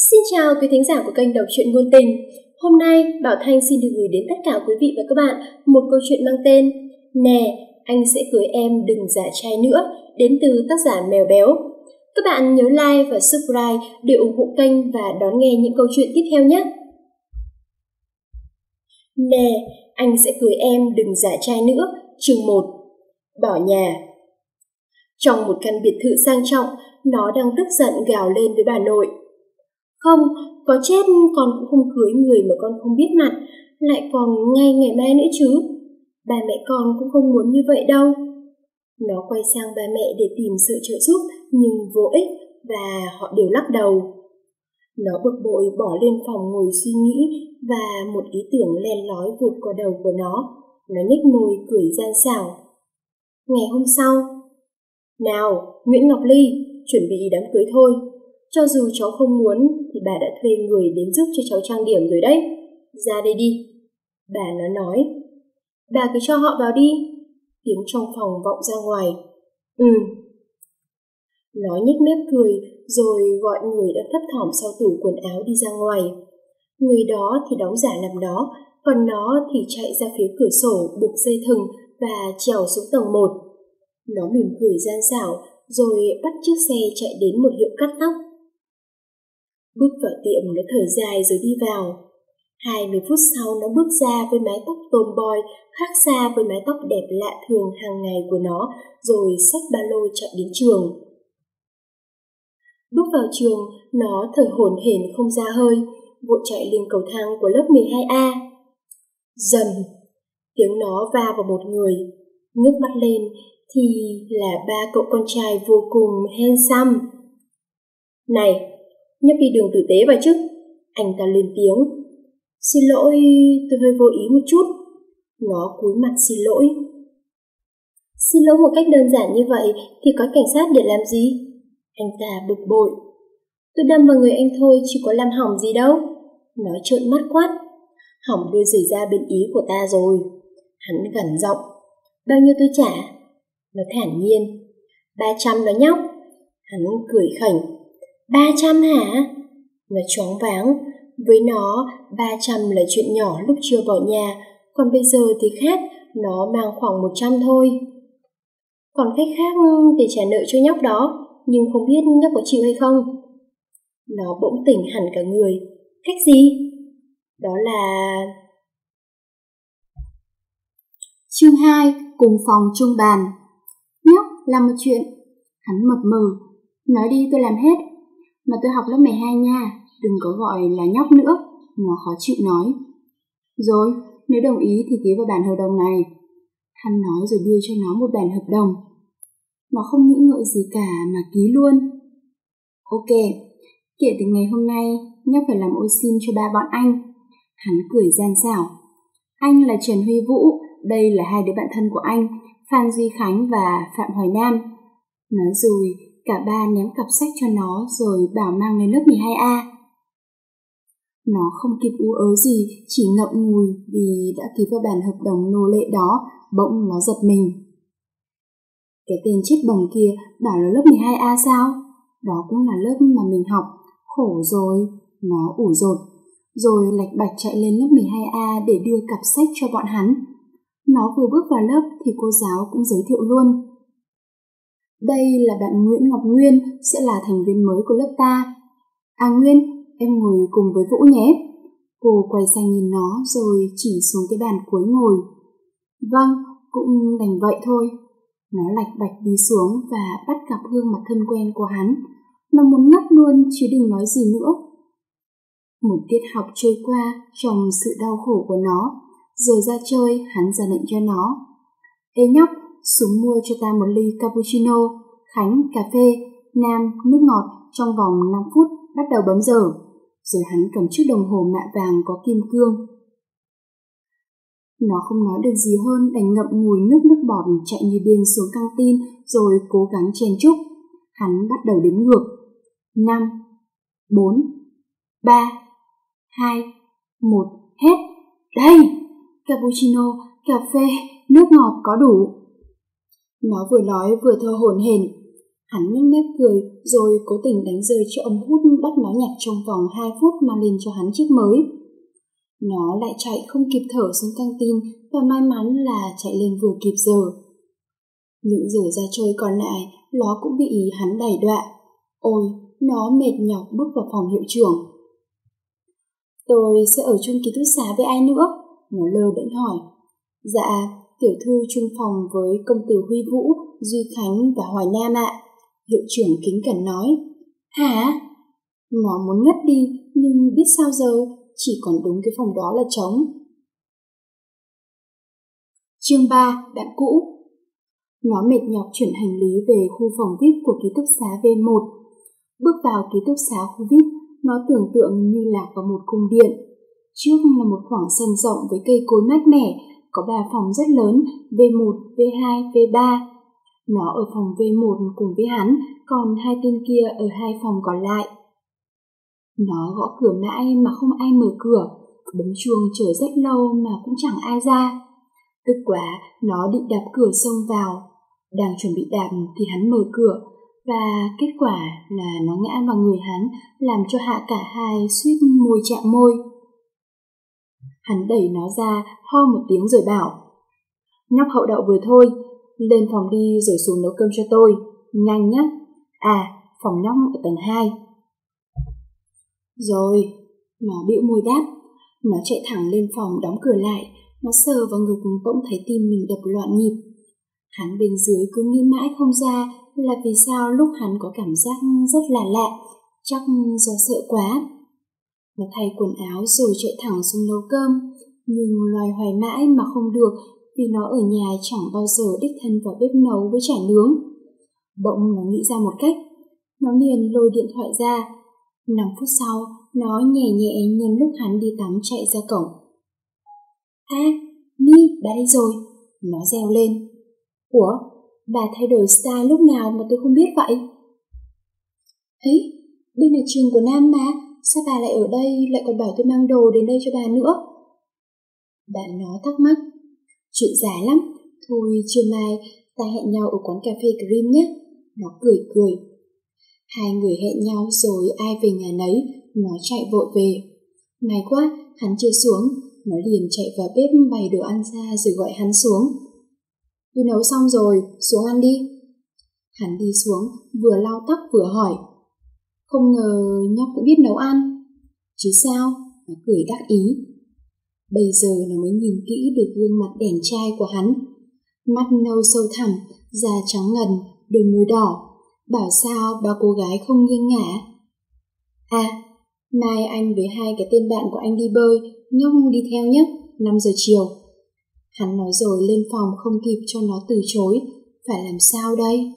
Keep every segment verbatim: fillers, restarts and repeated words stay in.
Xin chào quý thính giả của kênh Đọc truyện ngôn tình. Hôm nay Bảo Thanh xin được gửi đến tất cả quý vị và các bạn một câu chuyện mang tên Nè, anh sẽ cưới em đừng giả trai nữa, đến từ tác giả Mèo Béo. Các bạn nhớ like và subscribe để ủng hộ kênh và đón nghe những câu chuyện tiếp theo nhé. Nè, anh sẽ cưới em đừng giả trai nữa, chương một. Bỏ nhà. Trong một căn biệt thự sang trọng, nó đang tức giận gào lên với bà nội. Không, có chết con cũng không cưới người mà con không biết mặt, lại còn ngay ngày mai nữa chứ. Ba mẹ con cũng không muốn như vậy đâu. Nó quay sang ba mẹ để tìm sự trợ giúp nhưng vô ích và họ đều lắc đầu. Nó bực bội bỏ lên phòng ngồi suy nghĩ và một ý tưởng len lói vụt qua đầu của nó. Nó nhếch môi cười gian xảo. Ngày hôm sau, nào, Nguyễn Ngọc Ly, chuẩn bị đám cưới thôi. Cho dù cháu không muốn thì bà đã thuê người đến giúp cho cháu trang điểm rồi đấy. Ra đây đi. Bà nó nói. Bà cứ cho họ vào đi. Tiếng trong phòng vọng ra ngoài. Ừ. Nó nhếch mép cười rồi gọi người đã thấp thỏm sau tủ quần áo đi ra ngoài. Người đó thì đóng giả làm đó, còn nó thì chạy ra phía cửa sổ buộc dây thừng và trèo xuống tầng một. Nó mỉm cười gian xảo rồi bắt chiếc xe chạy đến một hiệu cắt tóc. Bước vào tiệm nó thở dài rồi đi vào. Hai mươi phút sau nó bước ra với mái tóc tomboy khác xa với mái tóc đẹp lạ thường hàng ngày của nó, rồi xách ba lô chạy đến trường. Bước vào trường, nó thở hổn hển không ra hơi, vội chạy lên cầu thang của lớp mười hai A. Dầm, tiếng nó va vào một người. Ngước mắt lên thì là ba cậu con trai vô cùng handsome. Này, nhấp đi đường tử tế vào chứ. Anh ta lên tiếng. Xin lỗi, tôi hơi vô ý một chút. Nó cúi mặt xin lỗi. Xin lỗi một cách đơn giản như vậy thì có cảnh sát để làm gì? Anh ta bực bội. Tôi đâm vào người anh thôi chứ có làm hỏng gì đâu. Nó trợn mắt quát. Hỏng đôi giày da bên ý của ta rồi. Hắn gằn giọng. Bao nhiêu tôi trả? Nó thản nhiên. Ba trăm đó nhóc. Hắn cười khảnh. Ba trăm hả? Nó choáng váng. Với nó, ba trăm là chuyện nhỏ lúc chưa bỏ nhà, còn bây giờ thì khác, nó mang khoảng một trăm thôi. Còn cách khác để trả nợ cho nhóc đó, nhưng không biết nhóc có chịu hay không. Nó bỗng tỉnh hẳn cả người. Cách gì? Đó là... Chương hai, cùng phòng chung bàn. Nhóc, làm một chuyện. Hắn mập mờ. Nói đi tôi làm hết. Mà tôi học lớp mười hai nha, đừng có gọi là nhóc nữa. Nó khó chịu nói. Rồi, nếu đồng ý thì ký vào bản hợp đồng này. Hắn nói rồi đưa cho nó một bản hợp đồng. Nó không nghĩ ngợi gì cả mà ký luôn. Ok, kể từ ngày hôm nay, nhóc phải làm ô sin cho ba bọn anh. Hắn cười gian xảo. Anh là Trần Huy Vũ, đây là hai đứa bạn thân của anh, Phan Duy Khánh và Phạm Hoài Nam. Nói rồi, cả ba ném cặp sách cho nó rồi bảo mang lên lớp mười hai A. Nó không kịp ú ớ gì, chỉ ngậm ngùi vì đã ký vào bản hợp đồng nô lệ đó, bỗng nó giật mình. Cái tên chết bầm kia bảo là lớp mười hai A sao? Đó cũng là lớp mà mình học, khổ rồi. Nó ủ rột, rồi lạch bạch chạy lên lớp mười hai A để đưa cặp sách cho bọn hắn. Nó vừa bước vào lớp thì cô giáo cũng giới thiệu luôn. Đây là bạn Nguyễn Ngọc Nguyên, sẽ là thành viên mới của lớp ta. À Nguyên, em ngồi cùng với Vũ nhé. Cô quay sang nhìn nó rồi chỉ xuống cái bàn cuối ngồi. Vâng, cũng đành vậy thôi. Nó lạch bạch đi xuống và bắt gặp gương mặt thân quen của hắn. Nó muốn ngất luôn chứ đừng nói gì nữa. Một tiết học trôi qua trong sự đau khổ của nó. Giờ ra chơi, hắn ra lệnh cho nó. Ê nhóc, xuống mua cho ta một ly cappuccino, Khánh, cà phê, Nam, nước ngọt trong vòng năm phút, bắt đầu bấm giờ. Rồi hắn cầm chiếc đồng hồ mạ vàng có kim cương. Nó không nói được gì hơn, đành ngậm ngùi nước nước bọt chạy như điên xuống căng tin rồi cố gắng chen chúc. Hắn bắt đầu đếm ngược. Năm, bốn, ba, hai, một, hết. Đây, cappuccino, cà phê, nước ngọt có đủ. Nó vừa nói vừa thở hổn hển. Hắn nhếch mép cười rồi cố tình đánh rơi chiếc ống hút bắt nó nhặt trong vòng hai phút mang lên cho hắn chiếc mới. Nó lại chạy không kịp thở xuống căng tin và may mắn là chạy lên vừa kịp giờ. Những giờ ra chơi còn lại, nó cũng bị hắn đày đọa. Ôi, nó mệt nhọc bước vào phòng hiệu trưởng. Tôi sẽ ở chung ký túc xá với ai nữa? Nó lơ đễnh hỏi. Dạ, tiểu thư chung phòng với công tử Huy Vũ, Duy Khánh và Hoài Nam ạ. Hiệu trưởng kính cẩn nói. Hả? Nó muốn ngất đi, nhưng biết sao giờ, chỉ còn đúng cái phòng đó là trống. Chương ba, bạn cũ. Nó mệt nhọc chuyển hành lý về khu phòng vi ai pi của ký túc xá V một. Bước vào ký túc xá khu vi ai pi, nó tưởng tượng như lạc vào một cung điện. Trước là một khoảng sân rộng với cây cối mát mẻ, có ba phòng rất lớn, V một, V hai, V ba. Nó ở phòng V một cùng với hắn, còn hai tên kia ở hai phòng còn lại. Nó gõ cửa mãi mà không ai mở cửa, bấm chuông chờ rất lâu mà cũng chẳng ai ra. Tức quá, nó định đạp cửa xông vào. Đang chuẩn bị đạp thì hắn mở cửa, và kết quả là nó ngã vào người hắn, làm cho hạ cả hai suýt môi chạm môi. Hắn đẩy nó ra, ho một tiếng rồi bảo. Nhóc hậu đậu vừa thôi, lên phòng đi rồi xuống nấu cơm cho tôi, nhanh nhé. À, phòng nhóc ở tầng hai. Rồi, nó bĩu môi đáp. Nó chạy thẳng lên phòng đóng cửa lại. Nó sờ vào ngực bỗng thấy tim mình đập loạn nhịp. Hắn bên dưới cứ nghĩ mãi không ra là vì sao lúc hắn có cảm giác rất là lạ, chắc do sợ quá. Nó thay quần áo rồi chạy thẳng xuống nấu cơm, nhưng loay hoay mãi mà không được vì nó ở nhà chẳng bao giờ đích thân vào bếp nấu với chả nướng. Bỗng nó nghĩ ra một cách, nó liền lôi điện thoại ra. Năm phút sau, nó nhẹ nhẹ nhân lúc hắn đi tắm chạy ra cổng. À, Mi, bà đây rồi. Nó reo lên. Ủa, bà thay đổi style lúc nào mà tôi không biết vậy? Ấy, đây là trường của Nam mà, sao bà lại ở đây, lại còn bảo tôi mang đồ đến đây cho bà nữa? Bạn nó thắc mắc. Chuyện dài lắm, thôi trưa mai ta hẹn nhau ở quán cà phê Green nhé. Nó cười cười. Hai người hẹn nhau rồi ai về nhà nấy, nó chạy vội về. May quá, hắn chưa xuống, nó liền chạy vào bếp bày đồ ăn ra rồi gọi hắn xuống. Tôi nấu xong rồi, xuống ăn đi. Hắn đi xuống, vừa lau tóc vừa hỏi. Không ngờ nhóc cũng biết nấu ăn. Chứ sao? Nó cười đắc ý. Bây giờ nó mới nhìn kỹ được gương mặt đẻn trai của hắn. Mắt nâu sâu thẳm, da trắng ngần, đôi môi đỏ. Bảo sao bao cô gái không nghiêng ngả. À, mai anh với hai cái tên bạn của anh đi bơi, nhóc đi theo nhé, năm giờ chiều. Hắn nói rồi lên phòng không kịp cho nó từ chối, phải làm sao đây?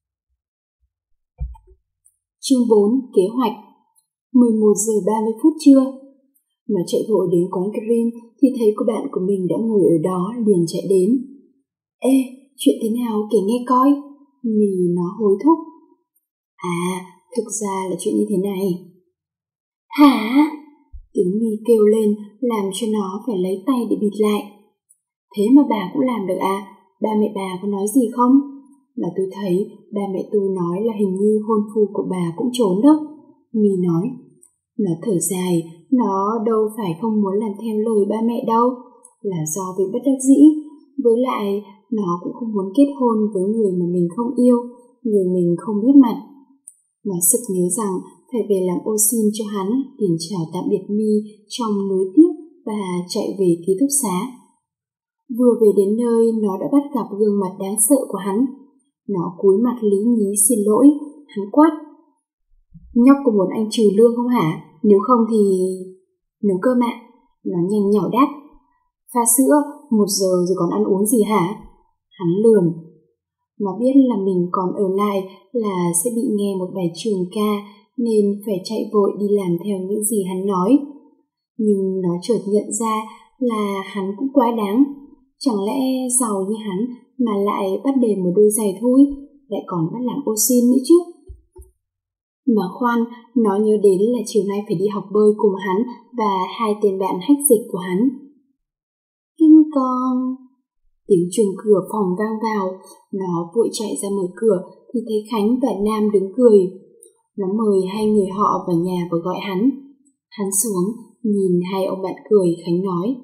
Chương bốn, kế hoạch. mười một giờ ba mươi phút trưa. Nó chạy vội đến quán Green thì thấy cô bạn của mình đã ngồi ở đó, liền chạy đến. Ê, chuyện thế nào kể nghe coi. Mì nó hối thúc. À, thực ra là chuyện như thế này. Hả? Tiếng Mi kêu lên làm cho nó phải lấy tay để bịt lại. Thế mà bà cũng làm được à? Ba mẹ bà có nói gì không? Là tôi thấy ba mẹ tôi nói là hình như hôn phu của bà cũng trốn đó. Mi nói. Nó thở dài, nó đâu phải không muốn làm theo lời ba mẹ đâu, là do vì bất đắc dĩ. Với lại, nó cũng không muốn kết hôn với người mà mình không yêu, người mình không biết mặt. Nó sực nhớ rằng phải về làm ô xin cho hắn, liền chào tạm biệt Mi trong nối tiếc và chạy về ký túc xá. Vừa về đến nơi, nó đã bắt gặp gương mặt đáng sợ của hắn. Nó cúi mặt lý nhí xin lỗi, hắn quát. Nhóc có muốn anh trừ lương không hả? Nếu không thì... Nấu cơm ạ. Nó nhanh nhỏ đáp. Pha sữa, một giờ rồi còn ăn uống gì hả? Hắn lườm. Nó biết là mình còn ở lại là sẽ bị nghe một bài trường ca, nên phải chạy vội đi làm theo những gì hắn nói. Nhưng nó chợt nhận ra là hắn cũng quá đáng. Chẳng lẽ giàu như hắn mà lại bắt đề một đôi giày thui, lại còn bắt làm ô xin nữa chứ? Mà khoan, nó nhớ đến là chiều nay phải đi học bơi cùng hắn và hai tên bạn hách dịch của hắn. Kinh con! Tiếng chuông cửa phòng vang vào, nó vội chạy ra mở cửa thì thấy Khánh và Nam đứng cười. Nó mời hai người họ vào nhà và gọi hắn. Hắn xuống, nhìn hai ông bạn cười, Khánh nói: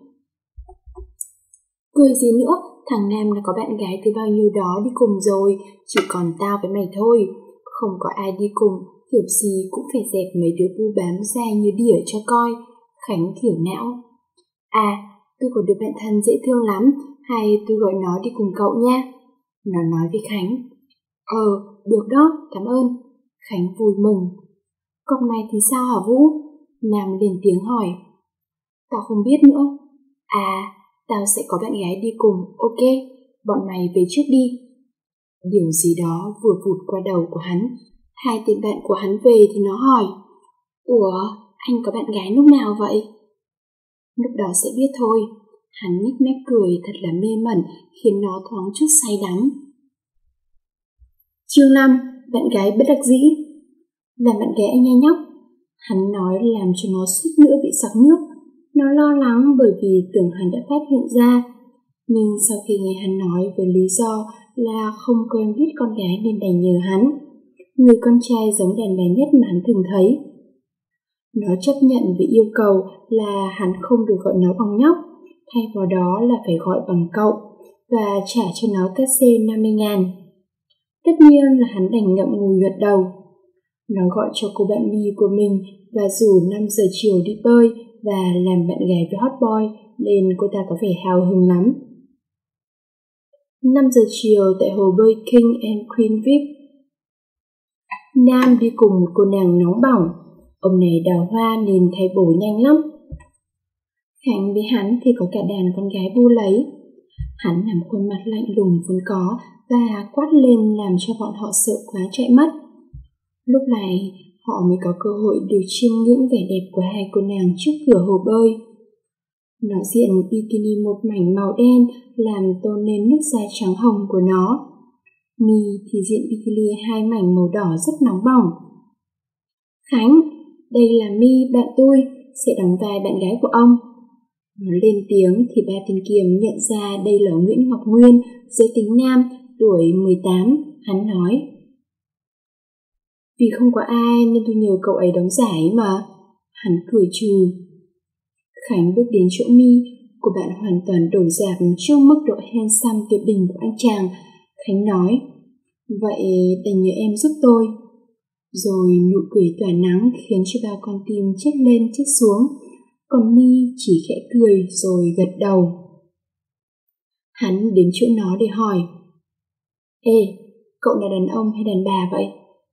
Cười gì nữa, thằng Nam nó có bạn gái thứ bao nhiêu đó đi cùng rồi, chỉ còn tao với mày thôi. Không có ai đi cùng, kiểu gì cũng phải dẹp mấy đứa bu bám dai như đỉa cho coi. Khánh thiểu não: À, tôi có đứa bạn thân dễ thương lắm, hay tôi gọi nó đi cùng cậu nha. Nó nói với Khánh. Ờ, được đó, cảm ơn. Khánh vui mừng. Cậu này thì sao hả Vũ? Nam liền tiếng hỏi. Tao không biết nữa. À, tao sẽ có bạn gái đi cùng, ok, bọn mày về trước đi. Điều gì đó vừa vụt qua đầu của hắn. Hai tên bạn của hắn về thì nó hỏi. Ủa, anh có bạn gái lúc nào vậy? Lúc đó sẽ biết thôi. Hắn nhếch mép cười thật là mê mẩn, khiến nó thoáng chút say đắm. Chương năm, bạn gái bất đắc dĩ. Làm bạn ghẻ nha nhóc. Hắn nói làm cho nó suýt nữa bị sặc nước. Nó lo lắng bởi vì tưởng hắn đã phát hiện ra. Nhưng sau khi nghe hắn nói với lý do là không quen biết con gái nên đành nhờ hắn, người con trai giống đàn bà nhất mà hắn thường thấy. Nó chấp nhận với yêu cầu là hắn không được gọi nó bằng nhóc, thay vào đó là phải gọi bằng cậu và trả cho nó cát xê năm mươi ngàn. Tất nhiên là hắn đành ngậm ngùi gật đầu. Nó gọi cho cô bạn My của mình và rủ năm giờ chiều đi bơi và làm bạn gái với hot boy nên cô ta có vẻ hào hứng lắm. năm giờ chiều tại hồ bơi King and Queen vi ai pi. Nam đi cùng một cô nàng nóng bỏng. Ông này đào hoa nên thay bổ nhanh lắm. Khánh với hắn thì có cả đàn con gái bu lấy. Hắn làm khuôn mặt lạnh lùng vốn có và quát lên làm cho bọn họ sợ quá chạy mất. Lúc này họ mới có cơ hội được chiêm ngưỡng vẻ đẹp của hai cô nàng trước cửa hồ bơi. Nó diện bikini một mảnh màu đen làm tôn lên nước da trắng hồng của nó. My thì diện bikini hai mảnh màu đỏ rất nóng bỏng. Khánh, đây là My, bạn tôi, sẽ đóng vai bạn gái của ông. Nó lên tiếng thì ba tên kia nhận ra đây là Nguyễn Ngọc Nguyên, giới tính nam, tuổi mười tám. Hắn nói. Vì không có ai nên tôi nhờ cậu ấy đóng giả ấy mà. Hắn cười trừ. Khánh bước đến chỗ My, cô bạn hoàn toàn đổ dạp trước mức độ handsome tuyệt đỉnh của anh chàng. Khánh nói, vậy đành nhờ em giúp tôi. Rồi nụ cười tỏa nắng khiến cho bao con tim chết lên chết xuống, còn My chỉ khẽ cười rồi gật đầu. Hắn đến chỗ nó để hỏi, ê, cậu là đàn ông hay đàn bà vậy?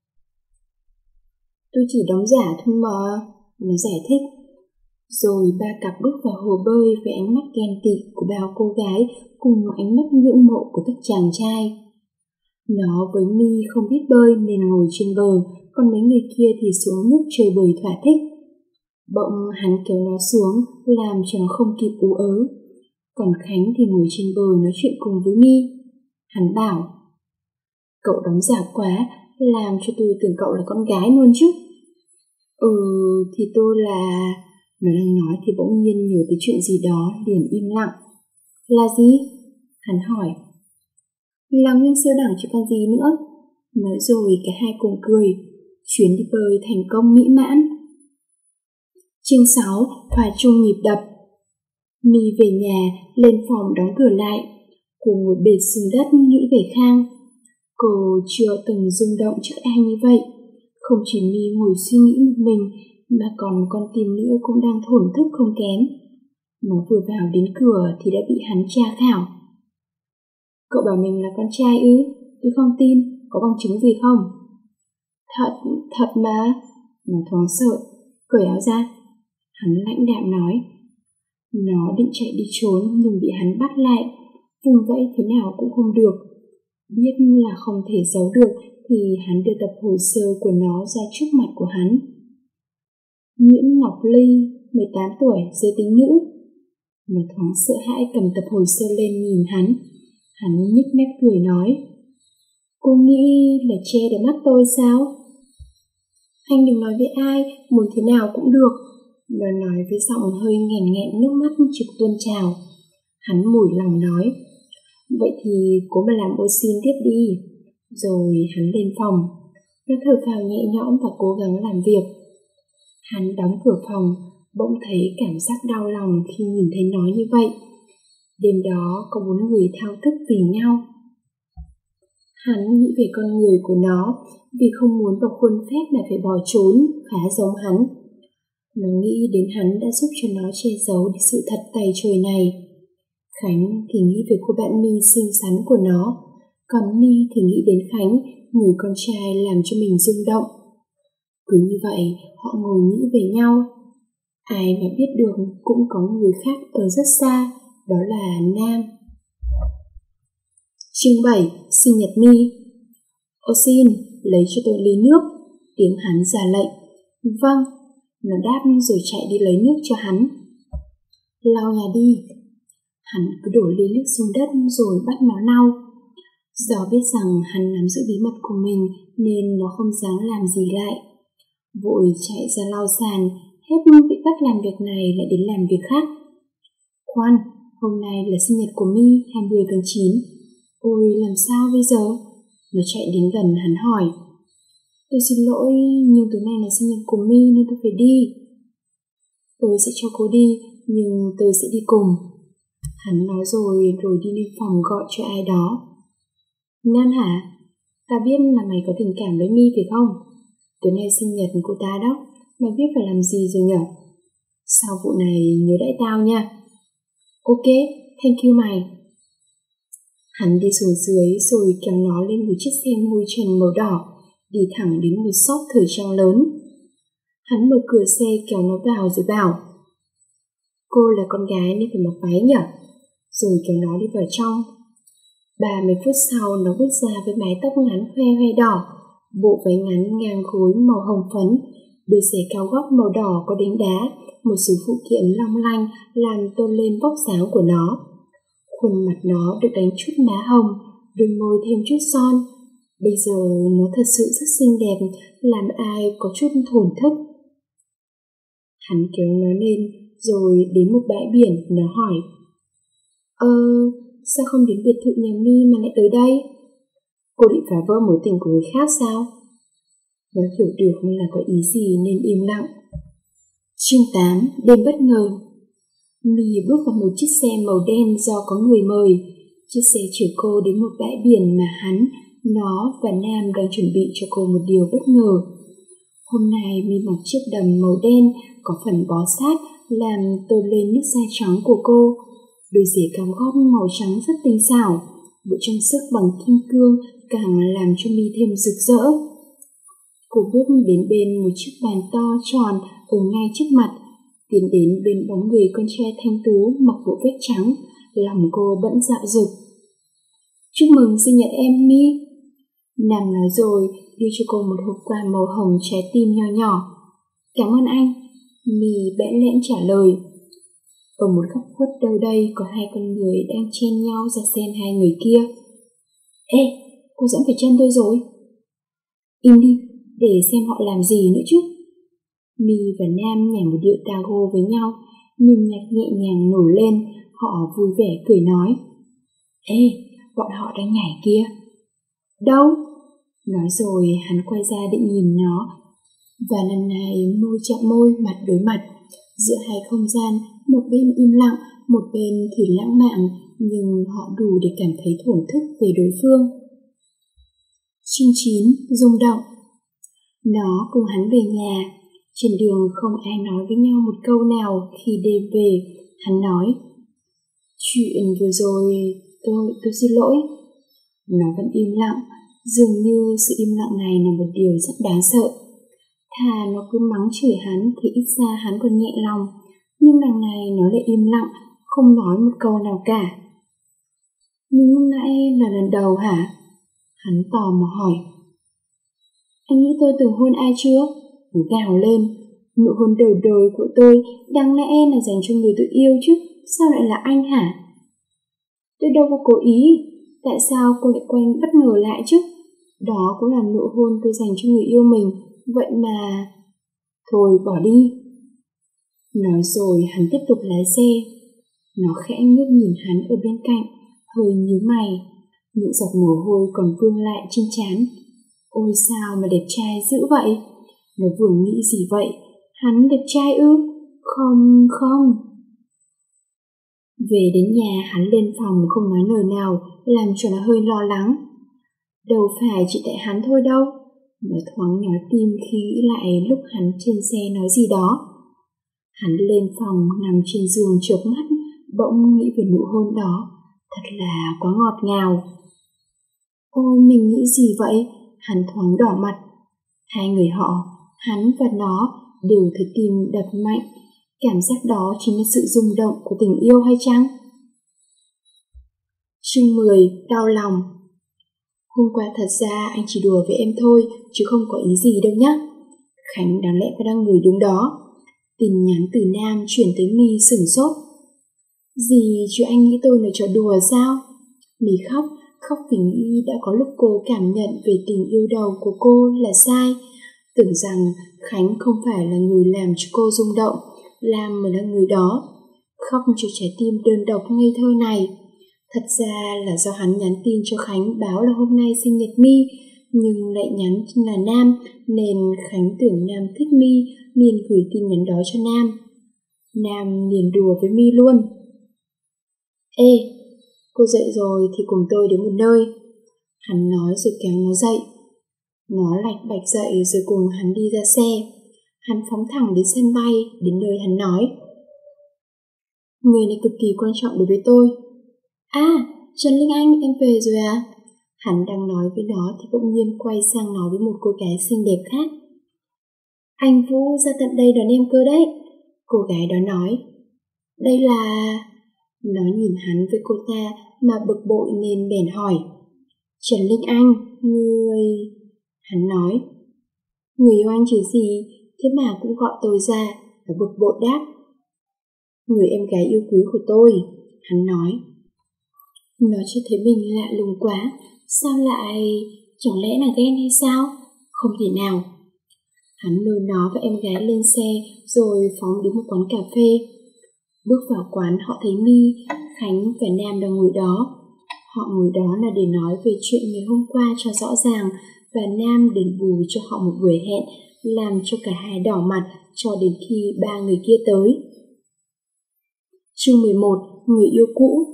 Tôi chỉ đóng giả thôi mà, nó giải thích. Rồi ba cặp bước vào hồ bơi với ánh mắt ghen tị của bao cô gái cùng ánh mắt ngưỡng mộ của các chàng trai. Nó với My không biết bơi nên ngồi trên bờ, còn mấy người kia thì xuống nước chơi bời thỏa thích. Bỗng hắn kéo nó xuống làm cho nó không kịp ú ớ. Còn Khánh thì ngồi trên bờ nói chuyện cùng với My. Hắn bảo, cậu đóng giả quá, làm cho tôi tưởng cậu là con gái luôn chứ. Ừ thì tôi là... Nó đang nói thì bỗng nhiên nhớ tới chuyện gì đó liền im lặng. Là gì? Hắn hỏi. Là Nguyên siêu đẳng chứ còn gì nữa. Nói rồi cả hai cùng cười. Chuyến đi bơi thành công mỹ mãn. Chương sáu. Hòa chung nhịp đập. My về nhà, lên phòng đóng cửa lại. Cô ngồi bệt xuống đất nghĩ về Khang. Cô chưa từng rung động trước ai như vậy. Không chỉ My ngồi suy nghĩ một mình, mà còn con tim nữa cũng đang thổn thức không kém. Nó vừa vào đến cửa thì đã bị hắn tra khảo. Cậu bảo mình là con trai ư? Tôi không tin, có bằng chứng gì không? Thật, thật mà. Nó thoáng sợ, cởi áo ra. Hắn lãnh đạm nói. Nó định chạy đi trốn nhưng bị hắn bắt lại. Vùng vẫy thế nào cũng không được. Biết là không thể giấu được thì hắn đưa tập hồ sơ của nó ra trước mặt của hắn. Nguyễn Ngọc Ly, mười tám tuổi, giới tính nữ. Nó thoáng sợ hãi cầm tập hồ sơ lên nhìn hắn. Hắn nhếch mép cười nói, cô nghĩ là che để mắt tôi sao? Anh đừng nói với ai, muốn thế nào cũng được. Nó nói với giọng hơi nghẹn nghẹn nước mắt trực tuôn trào. Hắn mủi lòng nói, Vậy thì cố mà làm ô sin tiếp đi. Rồi hắn lên phòng. Nó thở phào nhẹ nhõm và cố gắng làm việc. Hắn đóng cửa phòng, bỗng thấy cảm giác đau lòng khi nhìn thấy nó như vậy. Đêm đó có bốn người thao thức vì nhau. Hắn nghĩ về con người của nó, vì không muốn vào khuôn phép mà phải bỏ trốn, khá giống hắn. Nó nghĩ đến hắn đã giúp cho nó che giấu đi sự thật tày trời này. Khánh thì nghĩ về cô bạn My xinh xắn của nó, còn My thì nghĩ đến Khánh, người con trai làm cho mình rung động. Cứ như vậy, họ ngồi nghĩ về nhau. Ai mà biết được cũng có người khác ở rất xa, đó là Nam. Chương bảy. Sinh nhật My. Ô xin, lấy cho tôi ly nước. Tiếng hắn ra lệnh. Vâng. Nó đáp rồi chạy đi lấy nước cho hắn. Lau nhà đi. Hắn cứ đổ ly nước xuống đất rồi bắt nó lau. Do biết rằng hắn nắm giữ bí mật của mình nên nó không dám làm gì lại. Vội chạy ra lau sàn, hết bị bắt làm việc này lại đến làm việc khác. Khoan, hôm nay là sinh nhật của My, hai mươi tháng chín. Ôi, làm sao bây giờ? Nó chạy đến gần hắn hỏi. Tôi xin lỗi, nhưng tối nay là sinh nhật của My nên tôi phải đi. Tôi sẽ cho cô đi, nhưng tôi sẽ đi cùng. Hắn nói rồi rồi đi lên phòng gọi cho ai đó. Nam hả? Ta biết là mày có tình cảm với My phải không? Tối nay sinh nhật của ta đó, mày biết phải làm gì rồi nhở? Sau vụ này nhớ đãi tao nha. Ok, thank you mày. Hắn đi xuống dưới rồi kéo nó lên một chiếc xe mui trần màu đỏ, đi thẳng đến một shop thời trang lớn. Hắn mở cửa xe kéo nó vào rồi bảo. Cô là con gái nên phải mặc váy nhở? Rồi kéo nó đi vào trong. ba mươi phút sau nó bước ra với mái tóc ngắn hoe hoe đỏ, bộ váy ngắn ngang gối màu hồng phấn, đôi giày cao gót màu đỏ có đính đá, một số phụ kiện long lanh làm tôn lên vóc dáng của nó. Khuôn mặt nó được đánh chút má hồng, đôi môi thêm chút son. Bây giờ nó thật sự rất xinh đẹp, làm ai có chút thổn thức. Hắn kéo nó lên, rồi đến một bãi biển, nó hỏi. Ờ, sao không đến biệt thự nhà My mà lại tới đây? Cô định phá vỡ mối tình của người khác sao? Nó hiểu được là có ý gì nên im lặng. Chương tám. Đêm bất ngờ. My bước vào một chiếc xe màu đen do có người mời. Chiếc xe chở cô đến một bãi biển mà hắn, nó và Nam đang chuẩn bị cho cô một điều bất ngờ. Hôm nay My mặc chiếc đầm màu đen có phần bó sát làm tôn lên nước da trắng của cô. Đôi giày cao gót màu trắng rất tinh xảo, bộ trang sức bằng kim cương càng làm cho My thêm rực rỡ. Cô bước đến bên một chiếc bàn to tròn ở ngay trước mặt, tiến đến bên bóng người con trai thanh tú mặc bộ vest trắng, lòng cô bỗng dạo dực. Chúc mừng sinh nhật em My. Nam nói rồi đưa cho cô một hộp quà màu hồng trái tim nho nhỏ. Cảm ơn anh. My bẽn lẽn trả lời. Ở một góc khuất đâu đây có hai con người đang chen nhau ra xem hai người kia. Ê, cô dẫm phải chân tôi rồi. Im đi, để xem họ làm gì nữa chứ. My và Nam nhảy một điệu tango với nhau, nhưng nhạc nhẹ nhàng nổi lên, họ vui vẻ cười nói. Ê, bọn họ đang nhảy kia. Đâu? Nói rồi hắn quay ra định nhìn nó. Và lần này môi chạm môi, mặt đối mặt. Giữa hai không gian, một bên im lặng, một bên thì lãng mạn, nhưng họ đủ để cảm thấy thổn thức về đối phương. Chương chín. Rung động. Nó cùng hắn về nhà. Trên đường không ai nói với nhau một câu nào. Khi đêm về, hắn nói. Chuyện vừa rồi, tôi, tôi xin lỗi. Nó vẫn im lặng, dường như sự im lặng này là một điều rất đáng sợ. Thà nó cứ mắng chửi hắn thì ít ra hắn còn nhẹ lòng, nhưng đằng này nó lại im lặng, không nói một câu nào cả. Nhưng lúc nãy là lần đầu hả? Hắn tò mò hỏi. Anh nghĩ tôi từng hôn ai chưa? Nó gào lên. Nụ hôn đầu đời của tôi đáng lẽ là dành cho người tôi yêu chứ, sao lại là anh hả? Tôi đâu có cố ý, tại sao cô lại quay bất ngờ lại chứ? Đó cũng là nụ hôn tôi dành cho người yêu mình, vậy mà... Thôi bỏ đi. Nói rồi hắn tiếp tục lái xe. Nó khẽ ngước nhìn hắn ở bên cạnh, hơi nhíu mày, những giọt mồ hôi còn vương lại trên trán. Ôi sao mà đẹp trai dữ vậy? Nó vừa nghĩ gì vậy? Hắn đẹp trai ư? Không, không. Về đến nhà, hắn lên phòng không nói lời nào, làm cho nó hơi lo lắng. Đâu phải chỉ tại hắn thôi đâu. Nó thoáng nhói tim khi nghĩ lại lúc hắn trên xe nói gì đó. Hắn lên phòng, nằm trên giường chợp mắt, bỗng nghĩ về nụ hôn đó. Thật là quá ngọt ngào. Ôi, mình nghĩ gì vậy? Hắn thoáng đỏ mặt. Hai người họ, hắn và nó, đều thấy tim đập mạnh. Cảm giác đó chính là sự rung động của tình yêu hay chăng? Chương mười. Đau lòng. Hôm qua thật ra anh chỉ đùa với em thôi, chứ không có ý gì đâu nhá. Khánh đáng lẽ phải đang ngồi đứng đó. Tin nhắn từ Nam chuyển tới My sửng sốt. Gì chứ anh nghĩ tôi là trò đùa sao? My khóc, khóc vì nghĩ đã có lúc cô cảm nhận về tình yêu đầu của cô là sai. Tưởng rằng Khánh không phải là người làm cho cô rung động, Lam mới là người đó. Khóc cho trái tim đơn độc ngây thơ này. Thật ra là do hắn nhắn tin cho Khánh báo là hôm nay sinh nhật My, nhưng lại nhắn là Nam, nên Khánh tưởng Nam thích My nên gửi tin nhắn đó cho Nam. Nam liền đùa với My luôn. Ê, cô dậy rồi thì cùng tôi đến một nơi. Hắn nói rồi kéo nó dậy. Nó lạch bạch dậy rồi cùng hắn đi ra xe. Hắn phóng thẳng đến sân bay, đến nơi hắn nói. Người này cực kỳ quan trọng đối với tôi. À, Trần Linh Anh, em về rồi à? Hắn đang nói với nó thì bỗng nhiên quay sang nói với một cô gái xinh đẹp khác. Anh Vũ ra tận đây đón em cơ đấy. Cô gái đó nói. Đây là... Nó nhìn hắn với cô ta mà bực bội nên bèn hỏi. Trần Linh Anh, người... Hắn nói. Người yêu anh chứ gì, thế mà cũng gọi tôi ra, và bực bội đáp. Người em gái yêu quý của tôi, hắn nói. Nó chưa thấy mình lạ lùng quá, sao lại... Chẳng lẽ là ghen hay sao? Không thể nào. Hắn lôi nó và em gái lên xe rồi phóng đến một quán cà phê. Bước vào quán họ thấy My, Khánh và Nam đang ngồi đó. Họ ngồi đó là để nói về chuyện ngày hôm qua cho rõ ràng, và Nam đền bù cho họ một buổi hẹn, làm cho cả hai đỏ mặt cho đến khi ba người kia tới. Chương mười một. Người yêu cũ.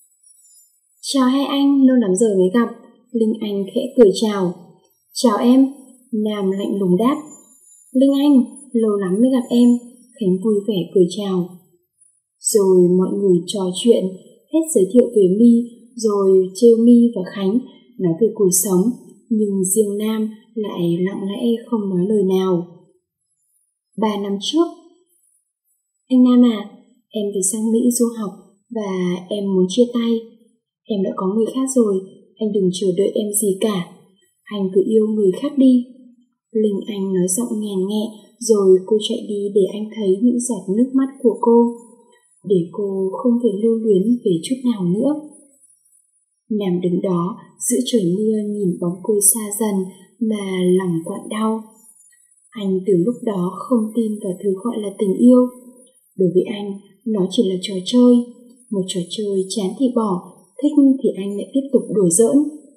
Chào hai anh, lâu lắm rồi mới gặp. Linh Anh khẽ cười chào. Chào em. Nam lạnh lùng đáp. Linh Anh, lâu lắm mới gặp em. Khánh vui vẻ cười chào. Rồi mọi người trò chuyện, hết giới thiệu về My, rồi trêu My và Khánh, nói về cuộc sống, nhưng riêng Nam lại lặng lẽ không nói lời nào. Ba năm trước. Anh Nam à, em về sang Mỹ du học và em muốn chia tay. Em đã có người khác rồi, anh đừng chờ đợi em gì cả. Anh cứ yêu người khác đi. Linh Anh nói giọng nhàn nhẹ, rồi cô chạy đi để anh thấy những giọt nước mắt của cô, để cô không phải lưu luyến về chút nào nữa. Nam đứng đó giữa trời mưa nhìn bóng cô xa dần mà lòng quặn đau. Anh từ lúc đó không tin vào thứ gọi là tình yêu. Đối với anh, nó chỉ là trò chơi, một trò chơi chán thì bỏ, thích thì anh lại tiếp tục đùa giỡn.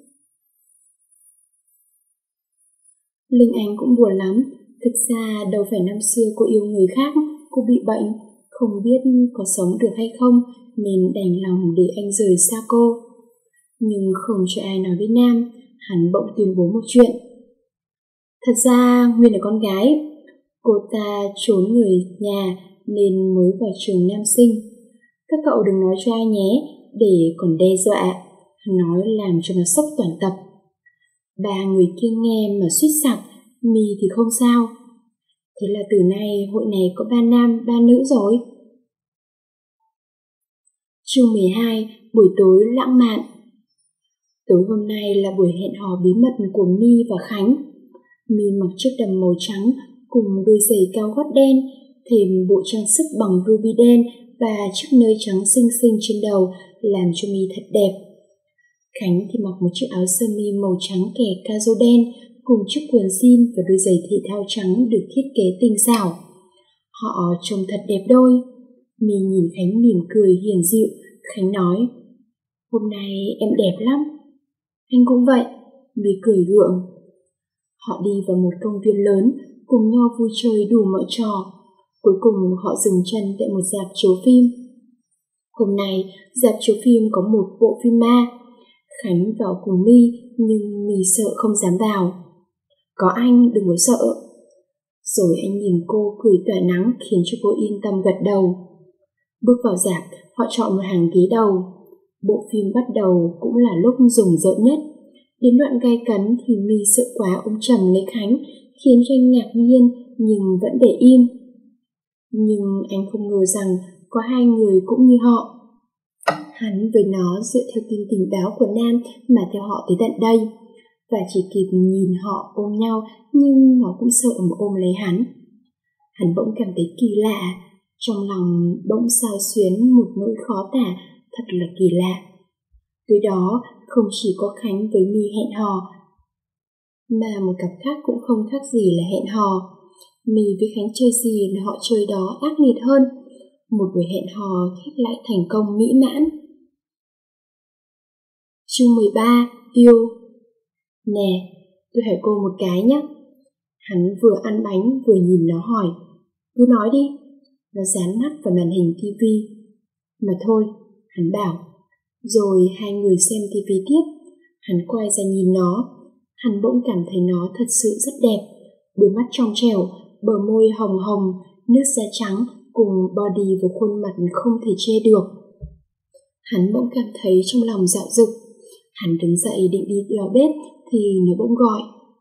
Linh Anh cũng buồn lắm. Thực ra đâu phải năm xưa cô yêu người khác, cô bị bệnh, không biết có sống được hay không nên đành lòng để anh rời xa cô. Nhưng không cho ai nói với Nam, hắn bỗng tuyên bố một chuyện. Thật ra Nguyên là con gái, cô ta trốn người nhà nên mới vào trường nam sinh. Các cậu đừng nói cho ai nhé, để còn đe dọa. Hắn nói làm cho nó sốc toàn tập. Ba người kia nghe mà suýt sặc, My thì không sao. Thế là từ nay hội này có ba nam ba nữ rồi. Chương mười hai. Buổi tối lãng mạn. Tối hôm nay là buổi hẹn hò bí mật của My và Khánh. My mặc chiếc đầm màu trắng cùng đôi giày cao gót đen, thêm bộ trang sức bằng ruby đen và chiếc nơ trắng xinh xinh trên đầu làm cho My thật đẹp. Khánh thì mặc một chiếc áo sơ mi màu trắng kẻ caro đen cùng chiếc quần jean và đôi giày thể thao trắng được thiết kế tinh xảo. Họ trông thật đẹp đôi. My nhìn Khánh mỉm cười hiền dịu. Khánh nói, Hôm nay em đẹp lắm. Anh cũng vậy, My cười gượng. Họ đi vào một công viên lớn, cùng nhau vui chơi đủ mọi trò. Cuối cùng họ dừng chân tại một rạp chiếu phim. Hôm nay, rạp chiếu phim có một bộ phim ma. Khánh vào cùng My, nhưng My sợ không dám vào. Có anh, đừng có sợ. Rồi anh nhìn cô cười tỏa nắng khiến cho cô yên tâm gật đầu. Bước vào rạp, họ chọn một hàng ghế đầu. Bộ phim bắt đầu cũng là lúc rùng rợn nhất. Đến đoạn gay cấn thì My sợ quá ôm chầm lấy Khánh, khiến cho anh ngạc nhiên nhưng vẫn để im. Nhưng anh không ngờ rằng có hai người cũng như họ. Hắn với nó dựa theo tin tình báo của Nam mà theo họ tới tận đây, và chỉ kịp nhìn họ ôm nhau nhưng nó cũng sợ mà ôm lấy hắn. Hắn bỗng cảm thấy kỳ lạ, trong lòng bỗng xao xuyến một nỗi khó tả, thật là kỳ lạ. Tới đó không chỉ có Khánh với My hẹn hò, mà một cặp khác cũng không khác gì là hẹn hò. My với Khánh chơi gì là họ chơi đó ác liệt hơn. Một buổi hẹn hò khép lại thành công mỹ mãn. Chương mười ba. Yêu. Nè, tôi hỏi cô một cái nhé. Hắn vừa ăn bánh vừa nhìn nó hỏi. Cứ nói đi. Nó dán mắt vào màn hình tivi. Mà thôi, hắn bảo. Rồi hai người xem tivi tiếp. Hắn quay ra nhìn nó. Hắn bỗng cảm thấy nó thật sự rất đẹp. Đôi mắt trong trẻo, bờ môi hồng hồng, nước da trắng cùng body và khuôn mặt không thể chê được. Hắn bỗng cảm thấy trong lòng dạo dực. Hắn đứng dậy định đi vào bếp thì nó bỗng gọi.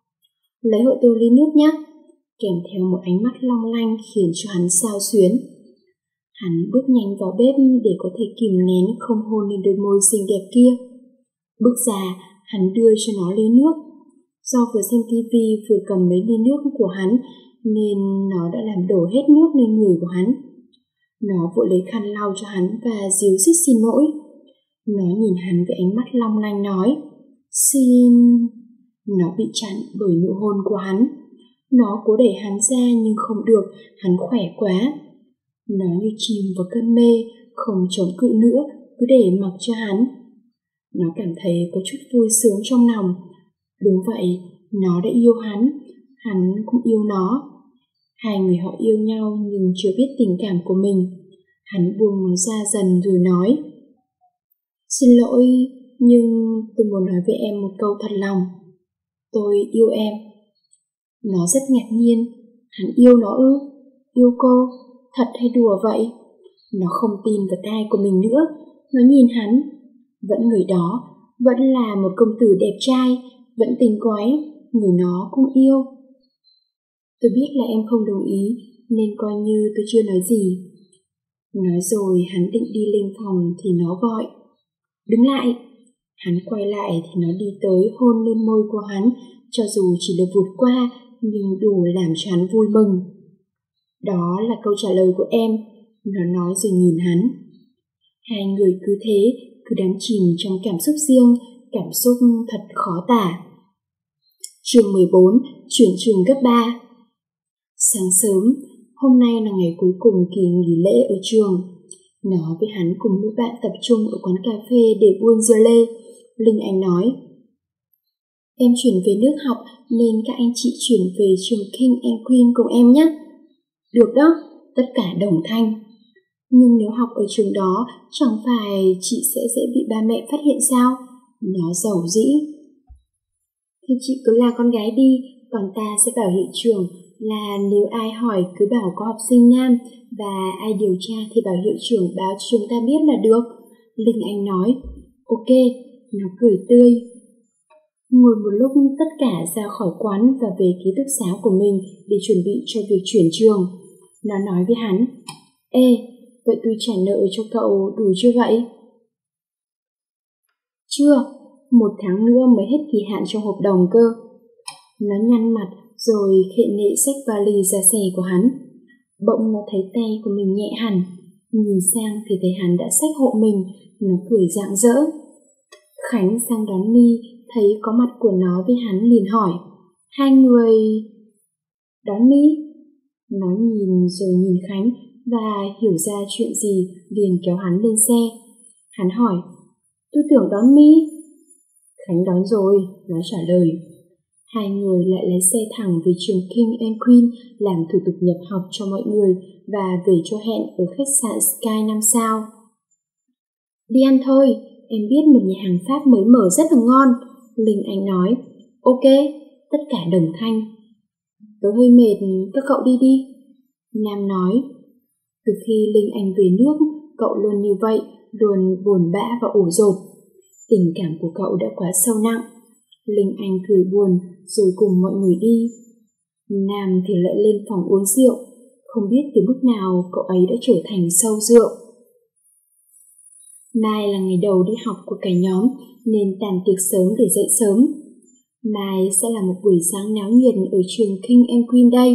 Lấy hộ tôi ly nước nhé, kèm theo một ánh mắt long lanh khiến cho hắn xao xuyến. Hắn bước nhanh vào bếp để có thể kìm nén không hôn lên đôi môi xinh đẹp kia. Bước ra, hắn đưa cho nó ly nước. Do vừa xem tivi vừa cầm lấy ly nước của hắn nên nó đã làm đổ hết nước lên người của hắn. Nó vội lấy khăn lau cho hắn và díu dít xin lỗi. Nó nhìn hắn với ánh mắt long lanh nói, xin... Nó bị chặn bởi nụ hôn của hắn. Nó cố đẩy hắn ra nhưng không được, hắn khỏe quá. Nó như chìm vào cơn mê, không chống cự nữa, cứ để mặc cho hắn. Nó cảm thấy có chút vui sướng trong lòng. Đúng vậy, nó đã yêu hắn, hắn cũng yêu nó. Hai người họ yêu nhau nhưng chưa biết tình cảm của mình. Hắn buông nó ra dần rồi nói, xin lỗi, nhưng tôi muốn nói với em một câu thật lòng. Tôi yêu em. Nó rất ngạc nhiên. Hắn yêu nó ư? Yêu cô? Thật hay đùa vậy? Nó không tin vào tai của mình nữa. Nó nhìn hắn. Vẫn người đó, vẫn là một công tử đẹp trai, vẫn tình quái, người nó cũng yêu. Tôi biết là em không đồng ý, nên coi như tôi chưa nói gì. Nói rồi hắn định đi lên phòng thì nó gọi. Đứng lại. Hắn quay lại thì nó đi tới hôn lên môi của hắn, cho dù chỉ được vụt qua nhưng đủ làm cho hắn vui mừng. Đó là câu trả lời của em, nó nói rồi nhìn hắn. Hai người cứ thế, cứ đắm chìm trong cảm xúc riêng, cảm xúc thật khó tả. Chương mười bốn. Chuyển trường cấp ba. Sáng sớm, hôm nay là ngày cuối cùng kỳ nghỉ lễ ở trường. Nó với hắn cùng lũ bạn tập trung ở quán cà phê để buôn dưa lê. Linh Anh nói, em chuyển về nước học nên các anh chị chuyển về trường King and Queen cùng em nhé. Được đó, tất cả đồng thanh. Nhưng nếu học ở trường đó, chẳng phải chị sẽ dễ bị ba mẹ phát hiện sao? Nó giàu dĩ. Thì chị cứ là con gái đi, còn ta sẽ bảo hiệu trưởng là nếu ai hỏi cứ bảo có học sinh nam, và ai điều tra thì bảo hiệu trưởng báo cho chúng ta biết là được. Linh Anh nói. Ok, nó cười tươi. Ngồi một lúc tất cả ra khỏi quán và về ký túc xá của mình để chuẩn bị cho việc chuyển trường. Nó nói với hắn, ê, vậy tôi trả nợ cho cậu đủ chưa vậy? Chưa, một tháng nữa mới hết kỳ hạn trong hợp đồng cơ. Nó nhăn mặt rồi khệ nệ xách vali ra xe của hắn. Bỗng nó thấy tay của mình nhẹ hẳn. Nhìn sang thì thấy hắn đã xách hộ mình. Nó cười rạng rỡ. Khánh sang đón My, thấy có mặt của nó với hắn liền hỏi, hai người... Đón My? Nó nhìn rồi nhìn Khánh và hiểu ra chuyện gì liền kéo hắn lên xe. Hắn hỏi, Tôi tưởng đón My. Khánh đón rồi, nó trả lời. Hai người lại lái xe thẳng về trường King and Queen làm thủ tục nhập học cho mọi người và về chỗ hẹn ở khách sạn Sky năm sao. Đi ăn thôi, em biết một nhà hàng Pháp mới mở rất là ngon, Linh Anh nói. Ok, tất cả đồng thanh. Tớ hơi mệt, các cậu đi đi, Nam nói. Từ khi Linh Anh về nước, cậu luôn như vậy, luôn buồn bã và ủ dột. Tình cảm của cậu đã quá sâu nặng. Linh Anh cười buồn rồi cùng mọi người đi. Nam thì lại lên phòng uống rượu, không biết từ lúc nào cậu ấy đã trở thành sâu rượu. Mai là ngày đầu đi học của cả nhóm nên tàn tiệc sớm để dậy sớm. Mai sẽ là một buổi sáng náo nhiệt ở trường King and Queen đây.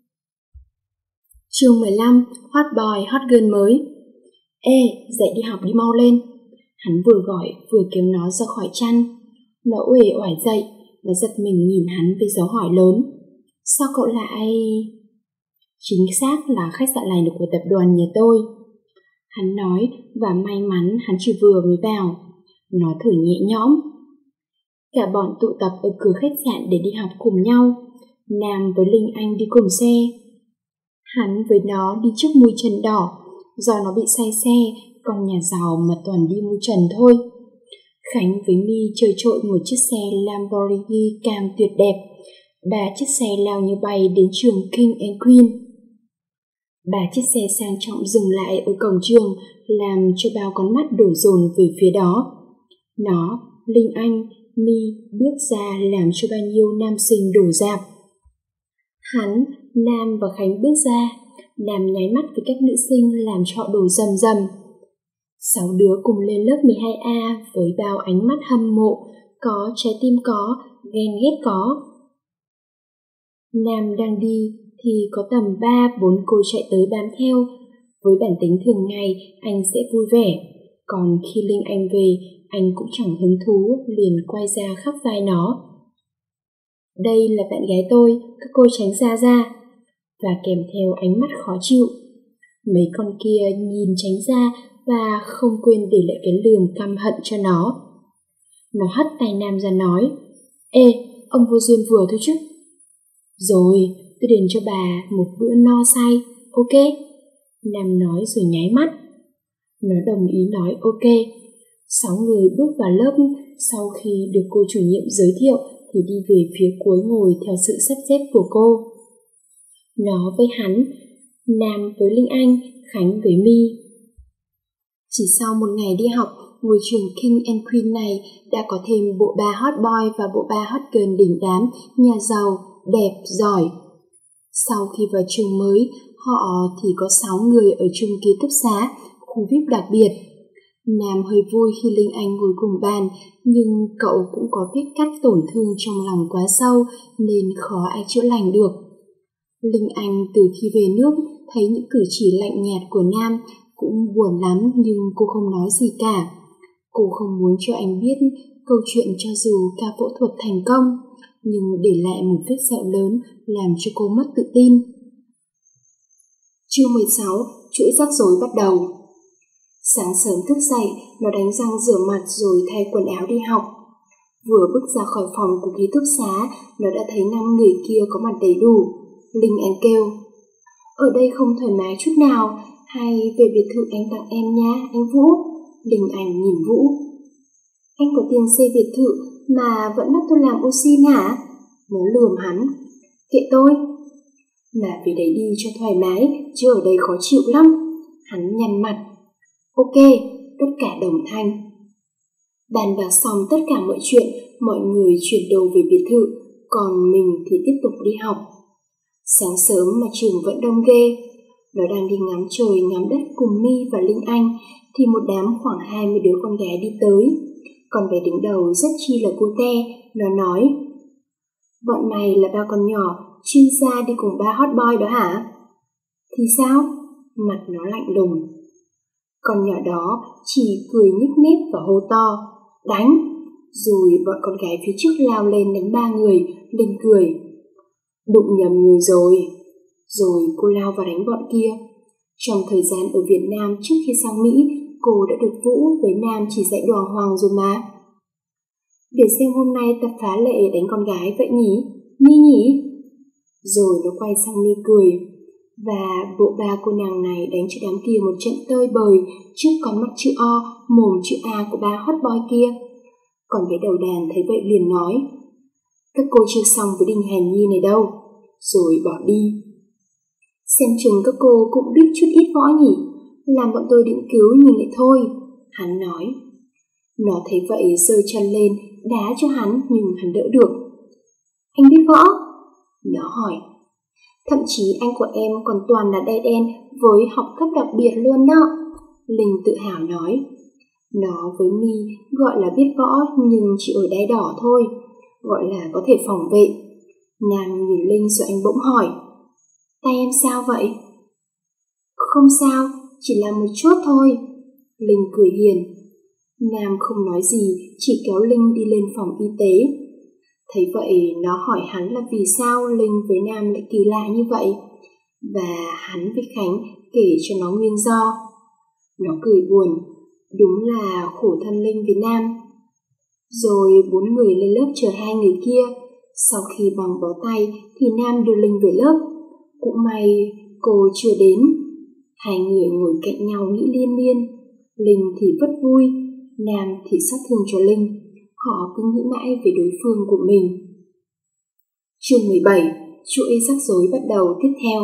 Chương mười lăm, Hot Boy Hot Girl mới. Ê, dậy đi học đi mau lên. Hắn vừa gọi vừa kéo nó ra khỏi chăn. Nó uể oải dậy và giật mình nhìn hắn với dấu hỏi lớn. Sao cậu lại... Chính xác là khách sạn này là của tập đoàn nhà tôi, hắn nói, và may mắn hắn chỉ vừa mới vào. Nó thở nhẹ nhõm. Cả bọn tụ tập ở cửa khách sạn để đi học cùng nhau. Nam với Linh Anh đi cùng xe. Hắn với nó đi trước mui trần đỏ. Do nó bị say xe, con nhà giàu mà toàn đi mui trần thôi. Khánh với My chơi trội một chiếc xe Lamborghini cam tuyệt đẹp. Ba chiếc xe lao như bay đến trường King and Queen. Ba chiếc xe sang trọng dừng lại ở cổng trường, làm cho bao con mắt đổ dồn về phía đó. Nó, Linh Anh, My bước ra làm cho bao nhiêu nam sinh đổ rạp. Hắn, Nam và Khánh bước ra. Nam nháy mắt với các nữ sinh làm cho họ đổ rầm rầm. Sáu đứa cùng lên lớp mười hai A với bao ánh mắt hâm mộ, có trái tim có, ghen ghét có. Nam đang đi thì có tầm ba bốn cô chạy tới bám theo. Với bản tính thường ngày, anh sẽ vui vẻ. Còn khi Linh Anh về, anh cũng chẳng hứng thú, liền quay ra khắp vai nó. Đây là bạn gái tôi, các cô tránh xa ra. Và kèm theo ánh mắt khó chịu. Mấy con kia nhìn tránh ra và không quên để lại cái lườm căm hận cho nó. Nó hất tay Nam ra nói, Ê, ông vô duyên vừa thôi chứ. Rồi, tôi đền cho bà một bữa no say, ok? Nam nói rồi nháy mắt. Nó đồng ý nói ok. Sáu người bước vào lớp. Sau khi được cô chủ nhiệm giới thiệu thì đi về phía cuối ngồi theo sự sắp xếp của cô. Nó với hắn, Nam với Linh Anh, Khánh với My. Chỉ sau một ngày đi học, ngôi trường King and Queen này đã có thêm bộ ba hot boy và bộ ba hot girl đỉnh đám, nhà giàu, đẹp, giỏi. Sau khi vào trường mới, họ thì có sáu người ở chung ký túc xá, khu vi ai pi đặc biệt. Nam hơi vui khi Linh Anh ngồi cùng bàn, nhưng cậu cũng có vết cắt tổn thương trong lòng quá sâu nên khó ai chữa lành được. Linh Anh từ khi về nước thấy những cử chỉ lạnh nhạt của Nam cũng buồn lắm, nhưng cô không nói gì cả. Cô không muốn cho anh biết câu chuyện cho dù ca phẫu thuật thành công, nhưng để lại một vết sẹo lớn làm cho cô mất tự tin. Chương mười sáu, chuỗi rắc rối bắt đầu. Sáng sớm thức dậy, nó đánh răng rửa mặt rồi thay quần áo đi học. Vừa bước ra khỏi phòng của ký túc xá, nó đã thấy năm người kia có mặt đầy đủ. Linh Anh kêu, ở đây không thoải mái chút nào, hay về biệt thự anh tặng em nha, anh Vũ. Linh Anh nhìn Vũ. Anh có tiền xây biệt thự mà vẫn bắt tôi làm ô xin hả? Nó lườm hắn. Kệ tôi. Mà về đấy đi cho thoải mái, chứ ở đây khó chịu lắm. Hắn nhăn mặt. Ok, tất cả đồng thanh. Bàn bạc xong tất cả mọi chuyện, mọi người chuyển đồ về biệt thự, còn mình thì tiếp tục đi học. Sáng sớm mà trường vẫn đông ghê. Nó đang đi ngắm trời ngắm đất cùng My và Linh Anh thì một đám khoảng hai mươi đứa con gái đi tới. Con bé đứng đầu rất chi là cute. Nó nói, bọn mày là ba con nhỏ chuyên gia đi cùng ba hot boy đó hả? Thì sao? Mặt nó lạnh lùng. Con nhỏ đó chỉ cười nhếch mép và hô to, đánh. Rồi bọn con gái phía trước lao lên đánh ba người. Linh cười, đụng nhầm người rồi. Rồi cô lao vào đánh bọn kia. Trong thời gian ở Việt Nam trước khi sang Mỹ, cô đã được Vũ với Nam chỉ dạy đàng hoàng rồi mà. Để xem hôm nay tập phá lệ đánh con gái vậy nhỉ, Mi nhỉ? Rồi nó quay sang Mi cười. Và bộ ba cô nàng này đánh cho đám kia một trận tơi bời trước con mắt chữ O, mồm chữ A của ba hot boy kia. Còn bé đầu đàn thấy vậy liền nói: các cô chưa xong với Đinh Hèn Nhi này đâu. Rồi bỏ đi. Xem chừng các cô cũng biết chút ít võ nhỉ, làm bọn tôi định cứu nhưng lại thôi, hắn nói. Nó thấy vậy giơ chân lên đá cho hắn nhưng hắn đỡ được. Anh biết võ? Nó hỏi. Thậm chí anh của em còn toàn là đai đen với học cấp đặc biệt luôn đó, Linh tự hào nói. Nó với Mi gọi là biết võ nhưng chỉ ở đai đỏ thôi, gọi là có thể phòng vệ. Nam nhìn Linh rồi anh bỗng hỏi: tay em sao vậy? Không sao, chỉ là một chút thôi, Linh cười hiền. Nam không nói gì, chỉ kéo Linh đi lên phòng y tế. Thấy vậy nó hỏi hắn là vì sao Linh với Nam lại kỳ lạ như vậy, và hắn với Khánh kể cho nó nguyên do. Nó cười buồn, đúng là khổ thân Linh với Nam. Rồi bốn người lên lớp chờ hai người kia. Sau khi bằng bó tay thì Nam đưa Linh về lớp. Cũng may cô chưa đến. Hai người ngồi cạnh nhau nghĩ liên miên. Linh thì vất vui, Nam thì xót thương cho Linh. Họ cứ nghĩ mãi về đối phương của mình. Chương mười bảy, chuỗi rắc rối bắt đầu tiếp theo.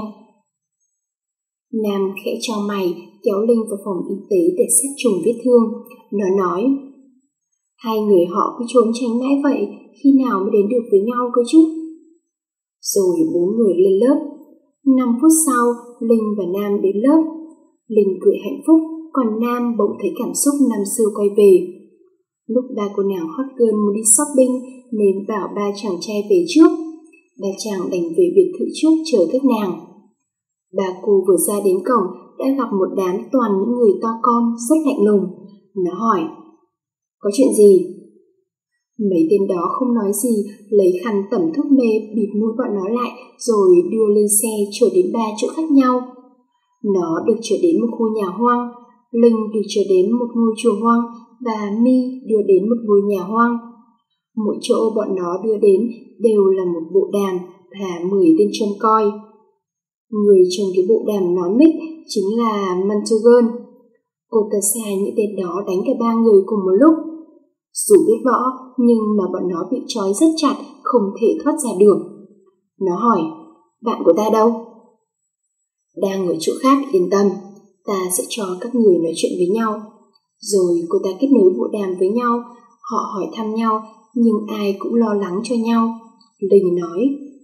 Nam khẽ chau mày kéo Linh vào phòng y tế để xét trùng vết thương. Nó nói: hai người họ cứ trốn tránh mãi vậy, khi nào mới đến được với nhau cơ chứ? Rồi bốn người lên lớp. Năm phút sau, Linh và Nam đến lớp. Linh cười hạnh phúc, còn Nam bỗng thấy cảm xúc năm xưa quay về. Lúc ba cô nàng hot girl muốn đi shopping nên bảo ba chàng trai về trước. Ba chàng đành về biệt thự trước chờ các nàng. Ba cô vừa ra đến cổng đã gặp một đám toàn những người to con rất lạnh lùng. Nó hỏi: có chuyện gì? Mấy tên đó không nói gì, lấy khăn tẩm thuốc mê bịt mũi bọn nó lại rồi đưa lên xe chở đến ba chỗ khác nhau. Nó được chở đến một khu nhà hoang, Linh được chở đến một ngôi chùa hoang và Mi đưa đến một ngôi nhà hoang. Mỗi chỗ bọn nó đưa đến đều là một bộ đàm và mười tên trông coi. Người trong cái bộ đàm nón mít chính là Montague. Cô ta sai những tên đó đánh cả ba người cùng một lúc. Dù biết võ nhưng mà bọn nó bị trói rất chặt, không thể thoát ra được. Nó hỏi: bạn của ta đâu? Đang ở chỗ khác, yên tâm, ta sẽ cho các người nói chuyện với nhau. Rồi cô ta kết nối bộ đàm với nhau. Họ hỏi thăm nhau nhưng ai cũng lo lắng cho nhau. Linh nói: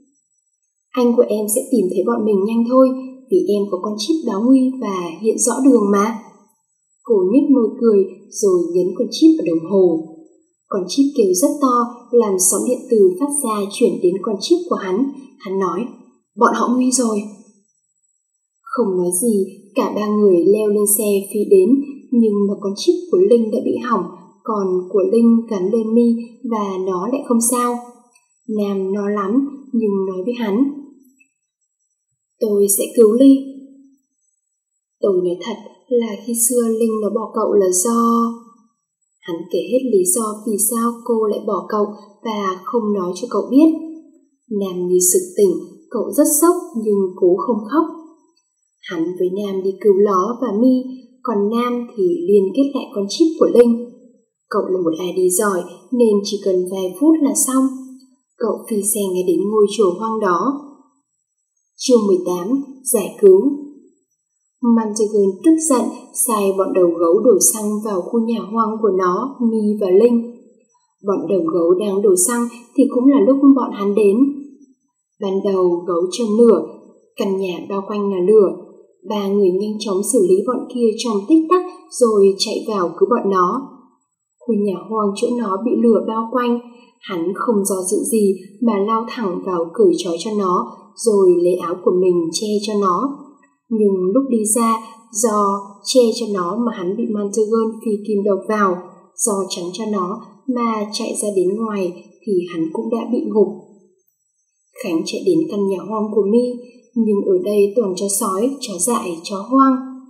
anh của em sẽ tìm thấy bọn mình nhanh thôi, vì em có con chip báo nguy và hiện rõ đường mà. Cô nhếch môi cười rồi nhấn con chip vào đồng hồ. Con chip kêu rất to, làm sóng điện từ phát ra chuyển đến con chip của hắn. Hắn nói: bọn họ nguy rồi. Không nói gì, cả ba người leo lên xe phi đến, nhưng mà con chip của Linh đã bị hỏng, còn của Linh gắn lên Mi và nó lại không sao. Nam nó lắm nhưng nói với hắn: tôi sẽ cứu Ly. Tôi nói thật là khi xưa Linh nó bỏ cậu là do... Hắn kể hết lý do vì sao cô lại bỏ cậu và không nói cho cậu biết. Nam như sực tỉnh, cậu rất sốc nhưng cố không khóc. Hắn với Nam đi cứu Ló và Mi, còn Nam thì liên kết lại con chip của Linh. Cậu là một ai đi giỏi nên chỉ cần vài phút là xong. Cậu phi xe ngay đến ngôi chùa hoang đó. Chương mười tám, giải cứu. Montague tức giận sai bọn đầu gấu đổ xăng vào khu nhà hoang của nó, Mi và Linh. Bọn đầu gấu đang đổ xăng thì cũng là lúc bọn hắn đến. Ban đầu gấu châm lửa, căn nhà bao quanh là lửa. Ba người nhanh chóng xử lý bọn kia trong tích tắc rồi chạy vào cứu bọn nó. Khu nhà hoang chỗ nó bị lửa bao quanh, hắn không do dự gì mà lao thẳng vào cởi trói cho nó rồi lấy áo của mình che cho nó. Nhưng lúc đi ra, do che cho nó mà hắn bị Montague phi kim độc vào, do chắn cho nó mà chạy ra đến ngoài thì hắn cũng đã bị ngục. Khánh chạy đến căn nhà hoang của Mi, nhưng ở đây toàn chó sói, chó dại, chó hoang.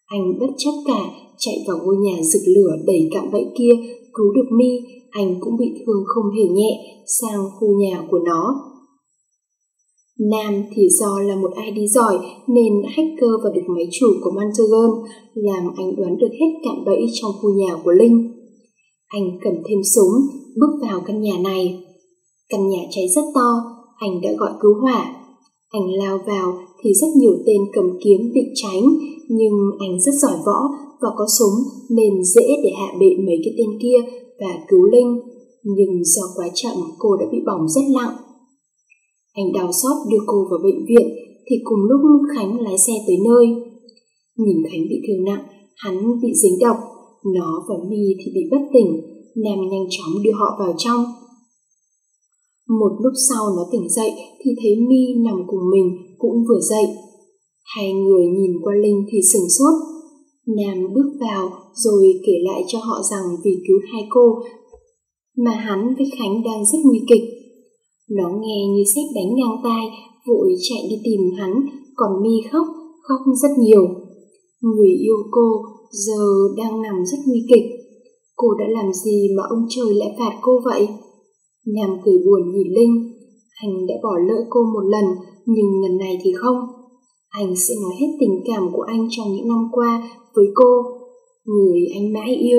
Anh bất chấp cả, chạy vào ngôi nhà rực lửa đầy cạm bẫy kia, cứu được My. Anh cũng bị thương không hề nhẹ sang khu nhà của nó. Nam thì do là một i đê giỏi nên hacker vào được máy chủ của Montague, làm anh đoán được hết cạm bẫy trong khu nhà của Linh. Anh cầm thêm súng, bước vào căn nhà này. Căn nhà cháy rất to, anh đã gọi cứu hỏa. Anh lao vào thì rất nhiều tên cầm kiếm định tránh, nhưng anh rất giỏi võ và có súng nên dễ để hạ bệ mấy cái tên kia và cứu Linh. Nhưng do quá chậm, cô đã bị bỏng rất nặng. Anh đau xót đưa cô vào bệnh viện thì cùng lúc Khánh lái xe tới nơi. Nhìn Khánh bị thương nặng, hắn bị dính độc, nó và My thì bị bất tỉnh. Nam nhanh chóng đưa họ vào trong. Một lúc sau nó tỉnh dậy thì thấy My nằm cùng mình cũng vừa dậy. Hai người nhìn qua Linh thì sửng sốt. Nam bước vào rồi kể lại cho họ rằng vì cứu hai cô mà hắn với Khánh đang rất nguy kịch. Nó nghe như sét đánh ngang tai, vội chạy đi tìm hắn, còn My khóc, khóc rất nhiều. Người yêu cô giờ đang nằm rất nguy kịch. Cô đã làm gì mà ông trời lại phạt cô vậy? Nam cười buồn nhìn Linh. Anh đã bỏ lỡ cô một lần, nhưng lần này thì không. Anh sẽ nói hết tình cảm của anh trong những năm qua với cô, người anh mãi yêu.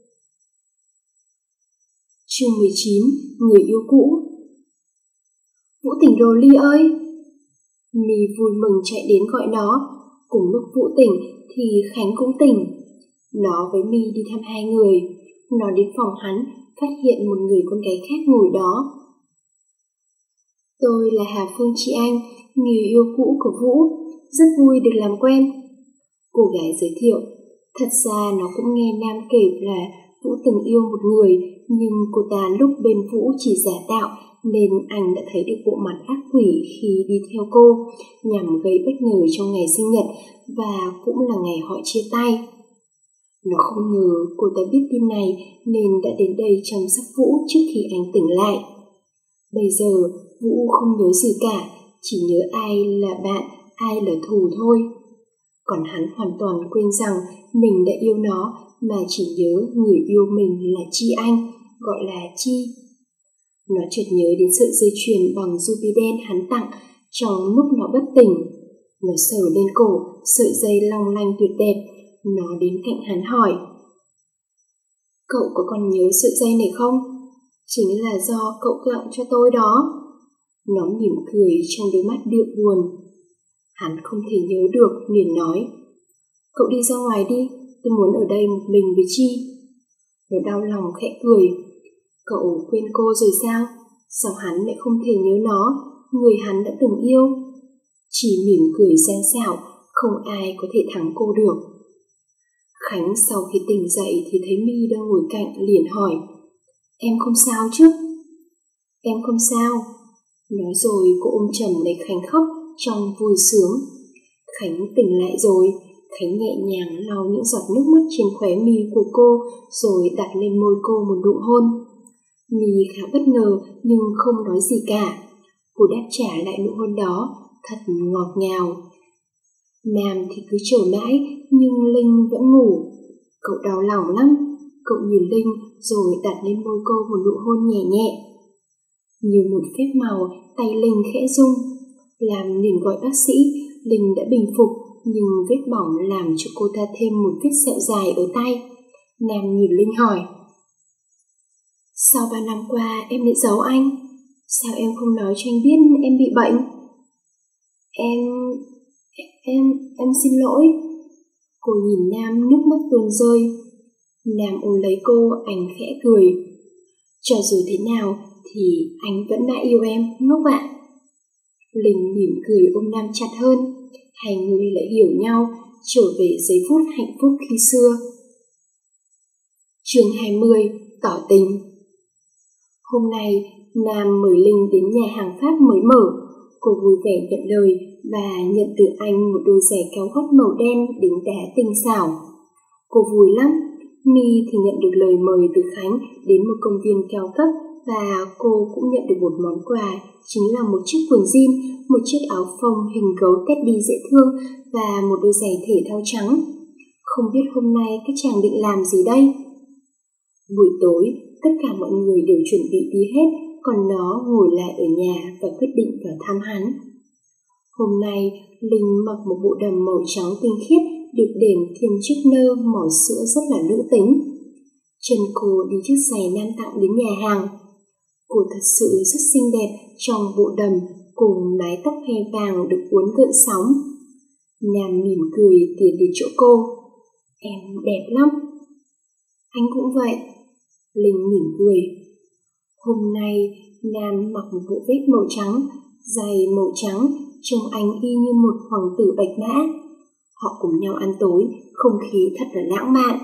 Chương mười chín. Người yêu cũ. Vũ tỉnh rồi Ly ơi! My vui mừng chạy đến gọi nó. Cùng lúc Vũ tỉnh thì Khánh cũng tỉnh. Nó với My đi thăm hai người. Nó đến phòng hắn, phát hiện một người con gái khác ngồi đó. Tôi là Hà Phương chị Anh, người yêu cũ của Vũ. Rất vui được làm quen. Cô gái giới thiệu. Thật ra nó cũng nghe Nam kể là Vũ từng yêu một người, nhưng cô ta lúc bên Vũ chỉ giả tạo, nên anh đã thấy được bộ mặt ác quỷ khi đi theo cô, nhằm gây bất ngờ trong ngày sinh nhật và cũng là ngày họ chia tay. Nó không ngờ cô ta biết tin này nên đã đến đây chăm sóc Vũ trước khi anh tỉnh lại. Bây giờ Vũ không nhớ gì cả, chỉ nhớ ai là bạn, ai là thù thôi. Còn hắn hoàn toàn quên rằng mình đã yêu nó, mà chỉ nhớ người yêu mình là Chi Anh, gọi là Chi. Nó chợt nhớ đến sợi dây chuyền bằng ruby đen hắn tặng trong lúc nó bất tỉnh. Nó sờ lên cổ, sợi dây long lanh tuyệt đẹp. Nó đến cạnh hắn hỏi. Cậu có còn nhớ sợi dây này không? Chính là do cậu tặng cho tôi đó. Nó mỉm cười trong đôi mắt điệu buồn. Hắn không thể nhớ được, liền nói. Cậu đi ra ngoài đi, tôi muốn ở đây một mình với Chi. Nó đau lòng khẽ cười. Cậu quên cô rồi sao? Sao hắn lại không thể nhớ nó, người hắn đã từng yêu? Chi mỉm cười gian xảo, không ai có thể thắng cô được. Khánh sau khi tỉnh dậy thì thấy My đang ngồi cạnh, liền hỏi. Em không sao chứ? Em không sao. Nói rồi cô ôm chầm lấy Khánh khóc trong vui sướng. Khánh tỉnh lại rồi. Khánh nhẹ nhàng lau những giọt nước mắt trên khóe mi của cô, rồi đặt lên môi cô một nụ hôn. My khá bất ngờ nhưng không nói gì cả. Cô đáp trả lại nụ hôn đó, thật ngọt ngào. Nam thì cứ chờ mãi, nhưng Linh vẫn ngủ. Cậu đau lòng lắm. Cậu nhìn Linh rồi đặt lên môi cô một nụ hôn nhẹ nhẹ. Như một phép màu, tay Linh khẽ rung. Làm liền gọi bác sĩ. Linh đã bình phục, nhưng vết bỏng làm cho cô ta thêm một vết sẹo dài ở tay. Nam nhìn Linh hỏi. Sao ba năm qua em lại giấu anh? Sao em không nói cho anh biết em bị bệnh? Em... em... em xin lỗi. Cô nhìn Nam, nước mắt tuôn rơi. Nam ôm lấy cô, anh khẽ cười. Cho dù thế nào thì anh vẫn đã yêu em, ngốc ạ. Linh mỉm cười ôm Nam chặt hơn. Hai người lại hiểu nhau, trở về giây phút hạnh phúc khi xưa. Chương hai mươi. Tỏ tình. Hôm nay, Nam mời Linh đến nhà hàng Pháp mới mở. Cô vui vẻ nhận lời và nhận từ anh một đôi giày cao gót màu đen đính đá tinh xảo. Cô vui lắm. My thì nhận được lời mời từ Khánh đến một công viên cao cấp, và cô cũng nhận được một món quà, chính là một chiếc quần jean, một chiếc áo phông hình gấu Teddy dễ thương và một đôi giày thể thao trắng. Không biết hôm nay cái chàng định làm gì đây? Buổi tối, tất cả mọi người đều chuẩn bị đi hết, còn nó ngồi lại ở nhà và quyết định vào thăm hắn. Hôm nay, Linh mặc một bộ đầm màu trắng tinh khiết, được đệm thêm chiếc nơ màu sữa rất là nữ tính. Chân cô đi chiếc giày nam tặng đến nhà hàng. Cô thật sự rất xinh đẹp trong bộ đầm cùng mái tóc he vàng được uốn gợn sóng. Nam mỉm cười tiến đến chỗ cô. Em đẹp lắm. Anh cũng vậy. Linh mỉm cười. Hôm nay Nam mặc một bộ vest màu trắng, giày màu trắng, trông anh y như một hoàng tử bạch mã. Họ cùng nhau ăn tối, không khí thật là lãng mạn.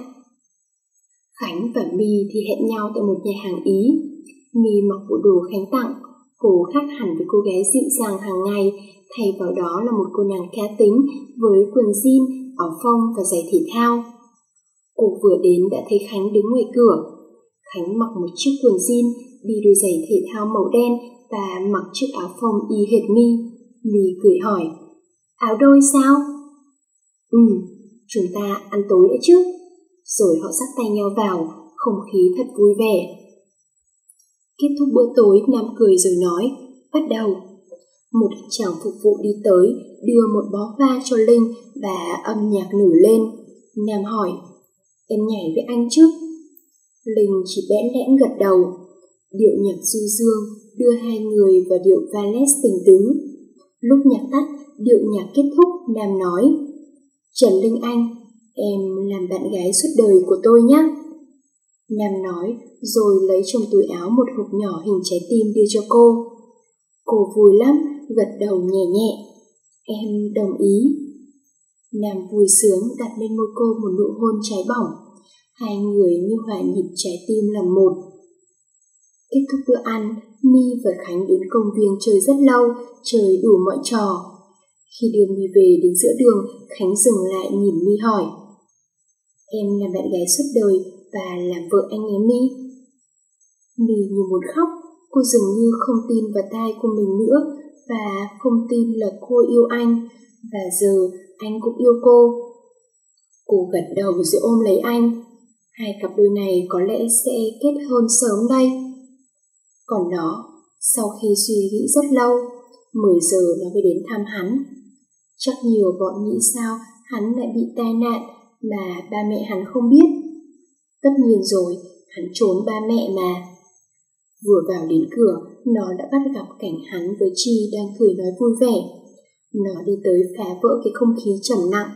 Khánh và My thì hẹn nhau tại một nhà hàng Ý. My mặc bộ đồ Khánh tặng, cô khác hẳn với cô gái dịu dàng hàng ngày, thay vào đó là một cô nàng cá tính với quần jean, áo phông và giày thể thao. Cô vừa đến đã thấy Khánh đứng ngoài cửa. Khánh mặc một chiếc quần jean, đi đôi giày thể thao màu đen và mặc chiếc áo phông y hệt My. My cười hỏi, áo đôi sao? Ừ, chúng ta ăn tối đã chứ. Rồi họ dắt tay nhau vào, không khí thật vui vẻ. Kết thúc bữa tối, Nam cười rồi nói, bắt đầu. Một chàng phục vụ đi tới, đưa một bó hoa cho Linh và âm nhạc nổi lên. Nam hỏi, em nhảy với anh chứ? Linh chỉ bẽn lẽn gật đầu. Điệu nhạc du dương đưa hai người vào điệu valse tình tứ. Lúc nhạc tắt, điệu nhạc kết thúc, Nam nói, Trần Linh Anh, em làm bạn gái suốt đời của tôi nhé. Nam nói, rồi lấy trong túi áo một hộp nhỏ hình trái tim đưa cho cô. Cô vui lắm, gật đầu nhẹ nhẹ. Em đồng ý. Nam vui sướng đặt lên môi cô một nụ hôn cháy bỏng. Hai người như hòa nhịp trái tim làm một. Kết thúc bữa ăn, My và Khánh đến công viên chơi rất lâu, chơi đủ mọi trò. Khi đưa My về đến giữa đường, Khánh dừng lại nhìn My hỏi, em là bạn gái suốt đời và làm vợ anh ấy My? My như muốn khóc, cô dường như không tin vào tai của mình nữa và không tin là cô yêu anh và giờ anh cũng yêu cô. Cô gật đầu rồi ôm lấy anh. Hai cặp đôi này có lẽ sẽ kết hôn sớm đây. Còn nó, sau khi suy nghĩ rất lâu, mười giờ nó mới đến thăm hắn. Chắc nhiều bọn nghĩ sao hắn lại bị tai nạn mà ba mẹ hắn không biết. Tất nhiên rồi, hắn trốn ba mẹ mà. Vừa vào đến cửa, nó đã bắt gặp cảnh hắn với Chi đang cười nói vui vẻ. Nó đi tới phá vỡ cái không khí trầm nặng.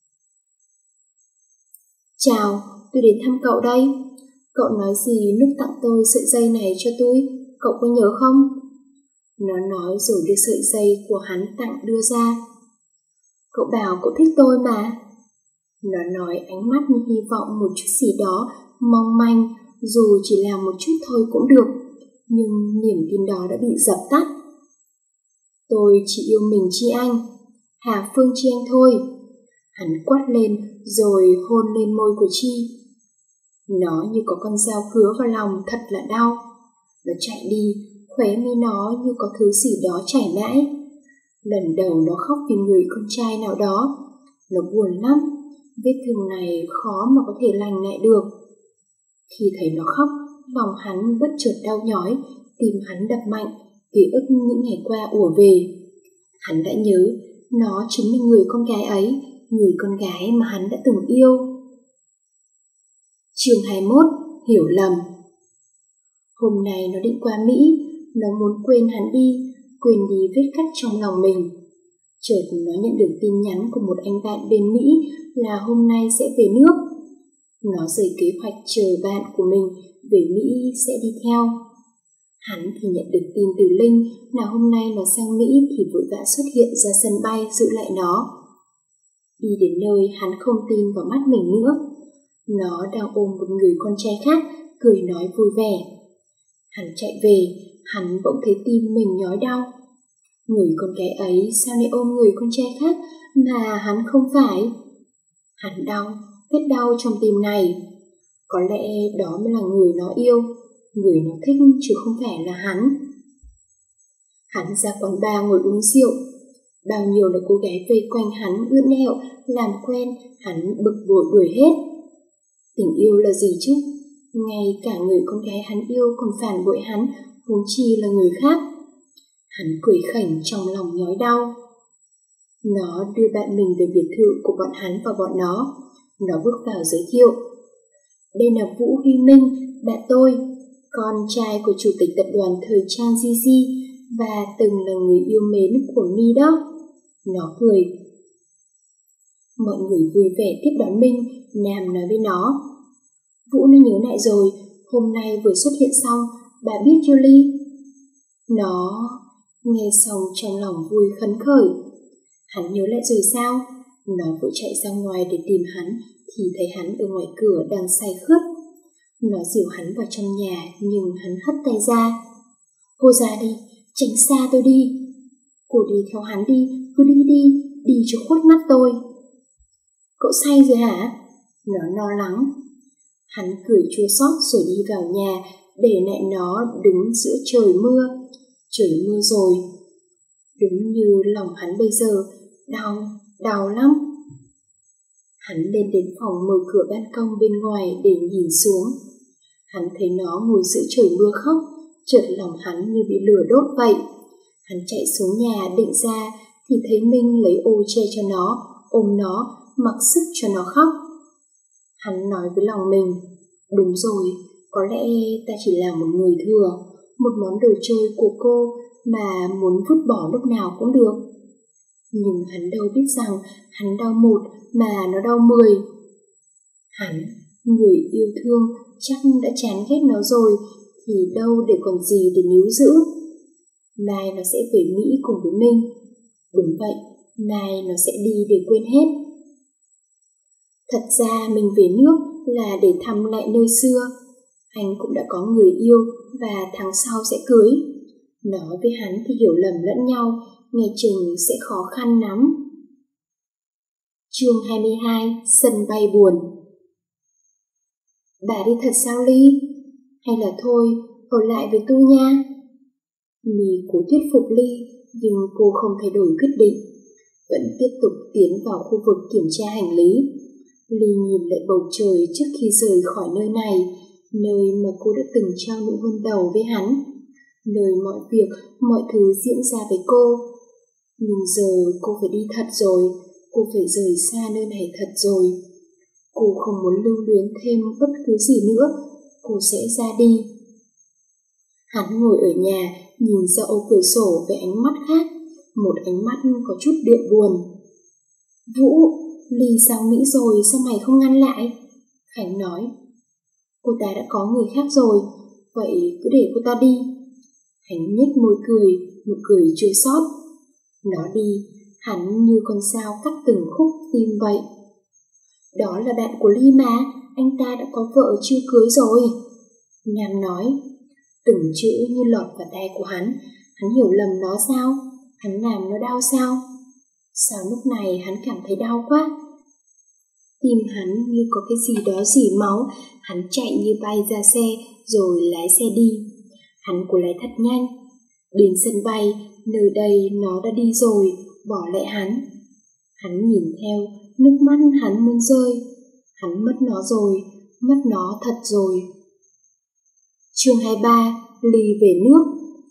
Chào, tôi đến thăm cậu đây. Cậu nói gì lúc tặng tôi sợi dây này cho tôi, cậu có nhớ không? Nó nói rồi đưa sợi dây của hắn tặng đưa ra. Cậu bảo cậu thích tôi mà. Nó nói ánh mắt như hy vọng một chút gì đó mong manh, dù chỉ là một chút thôi cũng được, nhưng niềm tin đó đã bị dập tắt. Tôi chỉ yêu mình Chi Anh, Hà Phương Chi Anh thôi. Hắn quát lên rồi hôn lên môi của Chi. Nó như có con dao cứa vào lòng, thật là đau. Nó chạy đi, khóe mi nó như có thứ gì đó chảy mãi. Lần đầu nó khóc vì người con trai nào đó. Nó buồn lắm, vết thương này khó mà có thể lành lại được. Khi thấy nó khóc, lòng hắn bất chợt đau nhói, tim hắn đập mạnh, ký ức những ngày qua ùa về. Hắn đã nhớ, nó chính là người con gái ấy, người con gái mà hắn đã từng yêu. Chương hai mươi mốt, hiểu lầm. Hôm nay nó định qua Mỹ, nó muốn quên hắn đi, quên đi vết cắt trong lòng mình. Chợt nó nhận được tin nhắn của một anh bạn bên Mỹ là hôm nay sẽ về nước. Nó dời kế hoạch chờ bạn của mình về Mỹ sẽ đi theo. Hắn thì nhận được tin từ Linh là hôm nay nó sang Mỹ thì vội vã xuất hiện ra sân bay giữ lại nó. Đi đến nơi hắn không tin vào mắt mình nữa. Nó đang ôm một người con trai khác, cười nói vui vẻ. Hắn chạy về, hắn bỗng thấy tim mình nhói đau. Người con gái ấy sao lại ôm người con trai khác mà hắn không phải? Hắn đau, vết đau trong tim này. Có lẽ đó mới là người nó yêu, người nó thích chứ không phải là hắn. Hắn ra quán bar ngồi uống rượu. Bao nhiêu là cô gái vây quanh hắn ưỡn ẹo, làm quen, hắn bực bội đuổi hết. Tình yêu là gì chứ? Ngay cả người con gái hắn yêu còn phản bội hắn, huống chi là người khác. Hắn cười khỉnh trong lòng nhói đau. Nó đưa bạn mình về biệt thự của bọn hắn và bọn nó. Nó bước vào giới thiệu. Đây là Vũ Huy Minh, bạn tôi, con trai của chủ tịch tập đoàn thời trang Gigi và từng là người yêu mến của Mi đó. Nó cười. Mọi người vui vẻ tiếp đón Minh. Nam nói với nó. Vũ nó nhớ lại rồi, hôm nay vừa xuất hiện xong, bà biết Julie. Nó nghe xong trong lòng vui khấn khởi. Hắn nhớ lại rồi sao? Nó vội chạy ra ngoài để tìm hắn, thì thấy hắn ở ngoài cửa đang say khướt. Nó dìu hắn vào trong nhà, nhưng hắn hất tay ra. Cô ra đi, tránh xa tôi đi. Cô đi theo hắn đi, cứ đi đi, đi cho khuất mắt tôi. Cậu say rồi hả? Nó lo lắng. Hắn cười chua xót rồi đi vào nhà, để lại nó đứng giữa trời mưa. Trời mưa rồi. Đúng như lòng hắn bây giờ, đau, đau lắm. Hắn lên đến phòng mở cửa ban công bên ngoài để nhìn xuống. Hắn thấy nó ngồi giữa trời mưa khóc, chợt lòng hắn như bị lửa đốt vậy. Hắn chạy xuống nhà định ra thì thấy Minh lấy ô che cho nó, ôm nó, mặc sức cho nó khóc. Hắn nói với lòng mình, đúng rồi, có lẽ ta chỉ là một người thừa, một món đồ chơi của cô mà muốn vứt bỏ lúc nào cũng được. Nhưng hắn đâu biết rằng hắn đau một mà nó đau mười. Hắn, người yêu thương, chắc đã chán ghét nó rồi, thì đâu để còn gì để níu giữ. Mai nó sẽ về Mỹ cùng với Minh. Đúng vậy, mai nó sẽ đi để quên hết. Thật ra mình về nước là để thăm lại nơi xưa. Anh cũng đã có người yêu và tháng sau sẽ cưới. Nó với hắn thì hiểu lầm lẫn nhau, nghe chừng sẽ khó khăn lắm. Chương hai mươi hai. Sân bay buồn. Bà đi thật sao Ly? Hay là thôi, ở lại với tôi nha. My cố thuyết phục Ly, nhưng cô không thay đổi quyết định, vẫn tiếp tục tiến vào khu vực kiểm tra hành lý. Ly nhìn lại bầu trời trước khi rời khỏi nơi này, nơi mà cô đã từng trao nụ hôn đầu với hắn, nơi mọi việc, mọi thứ diễn ra với cô. Nhưng giờ cô phải đi thật rồi, cô phải rời xa nơi này thật rồi. Cô không muốn lưu luyến thêm bất cứ gì nữa, cô sẽ ra đi. Hắn ngồi ở nhà, nhìn ra ô cửa sổ với ánh mắt khác, một ánh mắt có chút điệu buồn. Vũ, Ly sang Mỹ rồi, sao mày không ngăn lại? Khánh nói. Cô ta đã có người khác rồi, vậy cứ để cô ta đi. Khánh nhếch môi cười, nụ cười chua xót. Nó đi, hắn như con sao cắt từng khúc tim vậy. Đó là bạn của Ly mà, anh ta đã có vợ chưa cưới rồi. Nam nói. Từng chữ như lọt vào tai của hắn. Hắn hiểu lầm nó sao? Hắn làm nó đau sao? Sao lúc này hắn cảm thấy đau quá? Tim hắn như có cái gì đó rỉ máu. Hắn chạy như bay ra xe, rồi lái xe đi. Hắn cố lái thật nhanh. Đến sân bay, nơi đây nó đã đi rồi, bỏ lại hắn. Hắn nhìn theo, nước mắt hắn muốn rơi. Hắn mất nó rồi, mất nó thật rồi. Chương hai mươi ba. Ly về nước.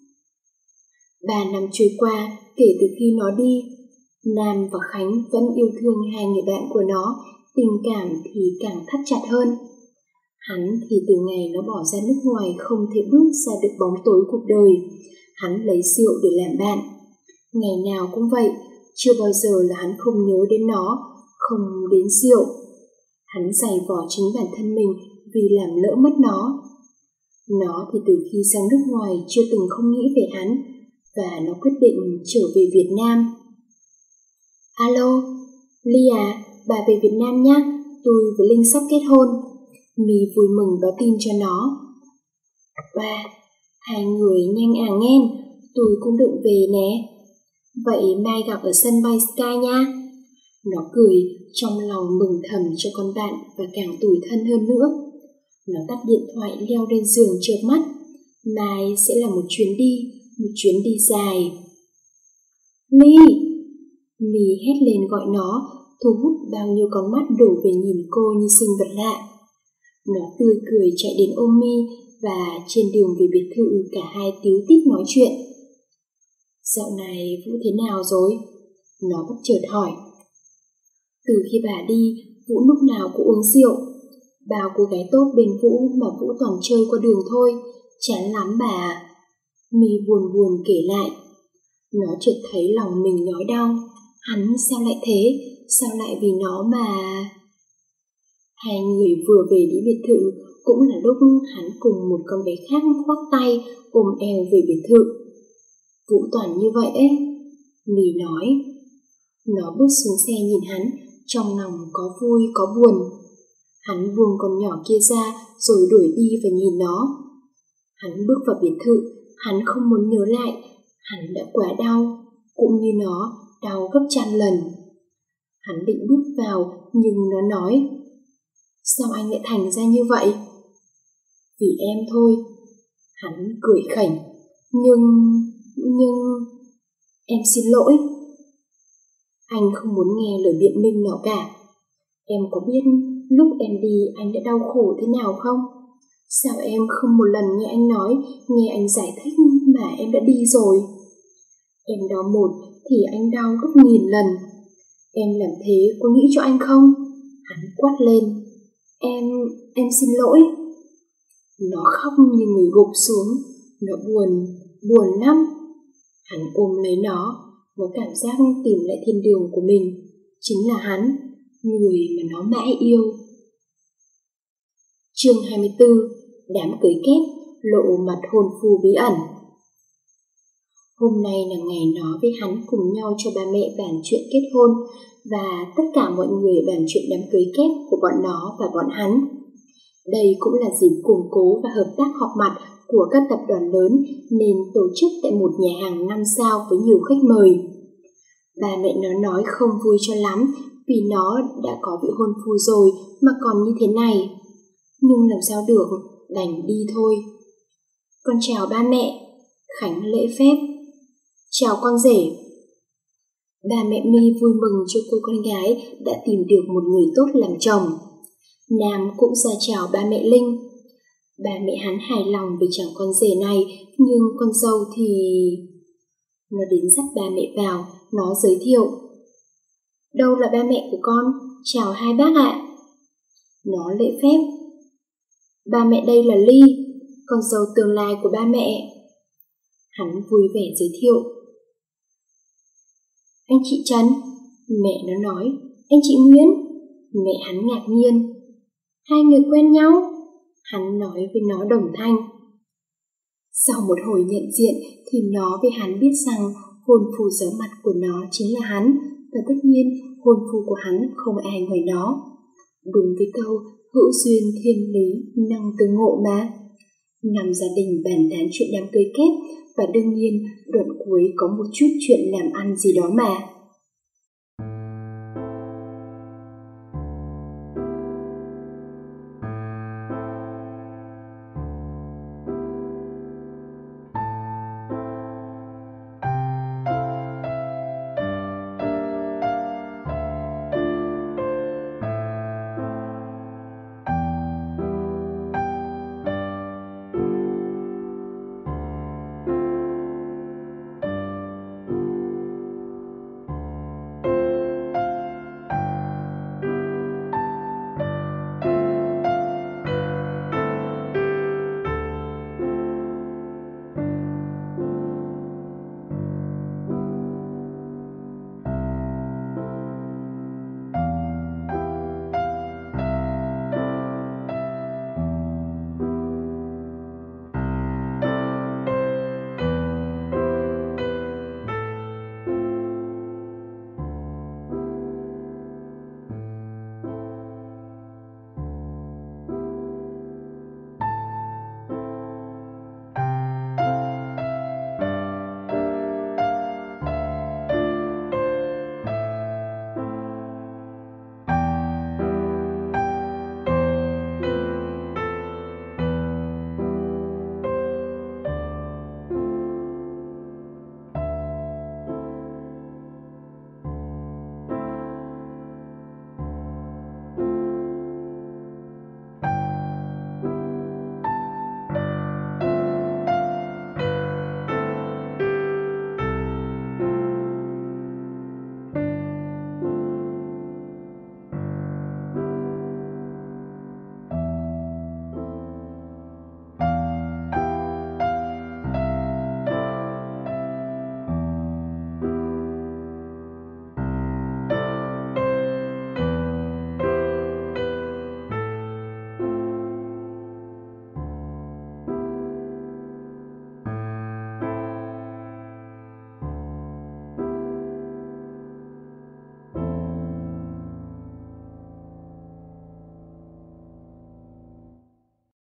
Ba năm trôi qua kể từ khi nó đi. Nam và Khánh vẫn yêu thương hai người bạn của nó, tình cảm thì càng thắt chặt hơn. Hắn thì từ ngày nó bỏ ra nước ngoài không thể bước ra được bóng tối cuộc đời. Hắn lấy rượu để làm bạn. Ngày nào cũng vậy, chưa bao giờ là hắn không nhớ đến nó, không đến rượu. Hắn giày vò chính bản thân mình vì làm lỡ mất nó. Nó thì từ khi sang nước ngoài chưa từng không nghĩ về hắn, và nó quyết định trở về Việt Nam. Alo, Ly à, bà về Việt Nam nhé, tôi với Linh sắp kết hôn. My vui mừng báo tin cho nó. Ba, hai người nhanh à nghen, tôi cũng định về nè. Vậy mai gặp ở sân bay Sky nha. Nó cười, trong lòng mừng thầm cho con bạn và càng tủi thân hơn nữa. Nó tắt điện thoại leo lên giường chợp mắt. Mai sẽ là một chuyến đi, một chuyến đi dài. Ly! My hét lên gọi nó, thu hút bao nhiêu con mắt đổ về nhìn cô như sinh vật lạ. Nó tươi cười chạy đến ôm My, và trên đường về biệt thự cả hai tíu tít nói chuyện. Dạo này Vũ thế nào rồi? Nó bất chợt hỏi. Từ khi bà đi, Vũ lúc nào cũng uống rượu. Bao cô gái tốt bên Vũ mà Vũ toàn chơi qua đường thôi, chán lắm bà ạ. My buồn buồn kể lại. Nó chợt thấy lòng mình nhói đau. Hắn sao lại thế? Sao lại vì nó mà... Hai người vừa về đến biệt thự cũng là lúc hắn cùng một con bé khác khoác tay ôm eo về biệt thự. Vũ toàn như vậy ấy, My nói. Nó bước xuống xe nhìn hắn, trong lòng có vui có buồn. Hắn buông con nhỏ kia ra rồi đuổi đi và nhìn nó. Hắn bước vào biệt thự, hắn không muốn nhớ lại. Hắn đã quá đau, cũng như nó, đau gấp trăm lần. Hắn định bước vào nhưng nó nói. Sao anh lại thành ra như vậy? Vì em thôi. Hắn cười khẩy. Nhưng... nhưng... Em xin lỗi. Anh không muốn nghe lời biện minh nào cả. Em có biết lúc em đi anh đã đau khổ thế nào không? Sao em không một lần nghe anh nói, nghe anh giải thích mà em đã đi rồi? Em đau một thì anh đau gấp nghìn lần. Em làm thế có nghĩ cho anh không? Hắn quát lên. Em, em xin lỗi. Nó khóc như người gục xuống. Nó buồn, buồn lắm. Hắn ôm lấy nó. Nó cảm giác tìm lại thiên đường của mình. Chính là hắn, người mà nó mãi yêu. Chương hai mươi tư. Đám cưới kết, lộ mặt hôn phu bí ẩn. Hôm nay là ngày nó với hắn cùng nhau cho ba mẹ bàn chuyện kết hôn, và tất cả mọi người bàn chuyện đám cưới kết của bọn nó và bọn hắn. Đây cũng là dịp củng cố và hợp tác họp mặt của các tập đoàn lớn nên tổ chức tại một nhà hàng năm sao với nhiều khách mời. Ba mẹ nó nói không vui cho lắm vì nó đã có vị hôn phu rồi mà còn như thế này. Nhưng làm sao được, đành đi thôi. Con chào ba mẹ. Khánh lễ phép. Chào con rể. Ba mẹ My vui mừng cho cô con gái đã tìm được một người tốt làm chồng. Nam cũng ra chào ba mẹ Linh. Ba mẹ hắn hài lòng về chàng con rể này, nhưng con dâu thì... Nó đến dắt ba mẹ vào, nó giới thiệu. Đâu là ba mẹ của con? Chào hai bác ạ. Nó lễ phép. Ba mẹ đây là Ly, con dâu tương lai của ba mẹ. Hắn vui vẻ giới thiệu. Anh chị Trần. Mẹ nó nói. Anh chị Nguyễn. Mẹ hắn ngạc nhiên. Hai người quen nhau? Hắn nói với nó đồng thanh. Sau một hồi nhận diện thì nó với hắn biết rằng hôn phu giấu mặt của nó chính là hắn, và tất nhiên hôn phu của hắn không ai ngoài nó. Đúng với câu hữu duyên thiên lý năng tương ngộ mà. Năm gia đình bàn tán chuyện đám cưới kết, và đương nhiên đoạn cuối có một chút chuyện làm ăn gì đó mà.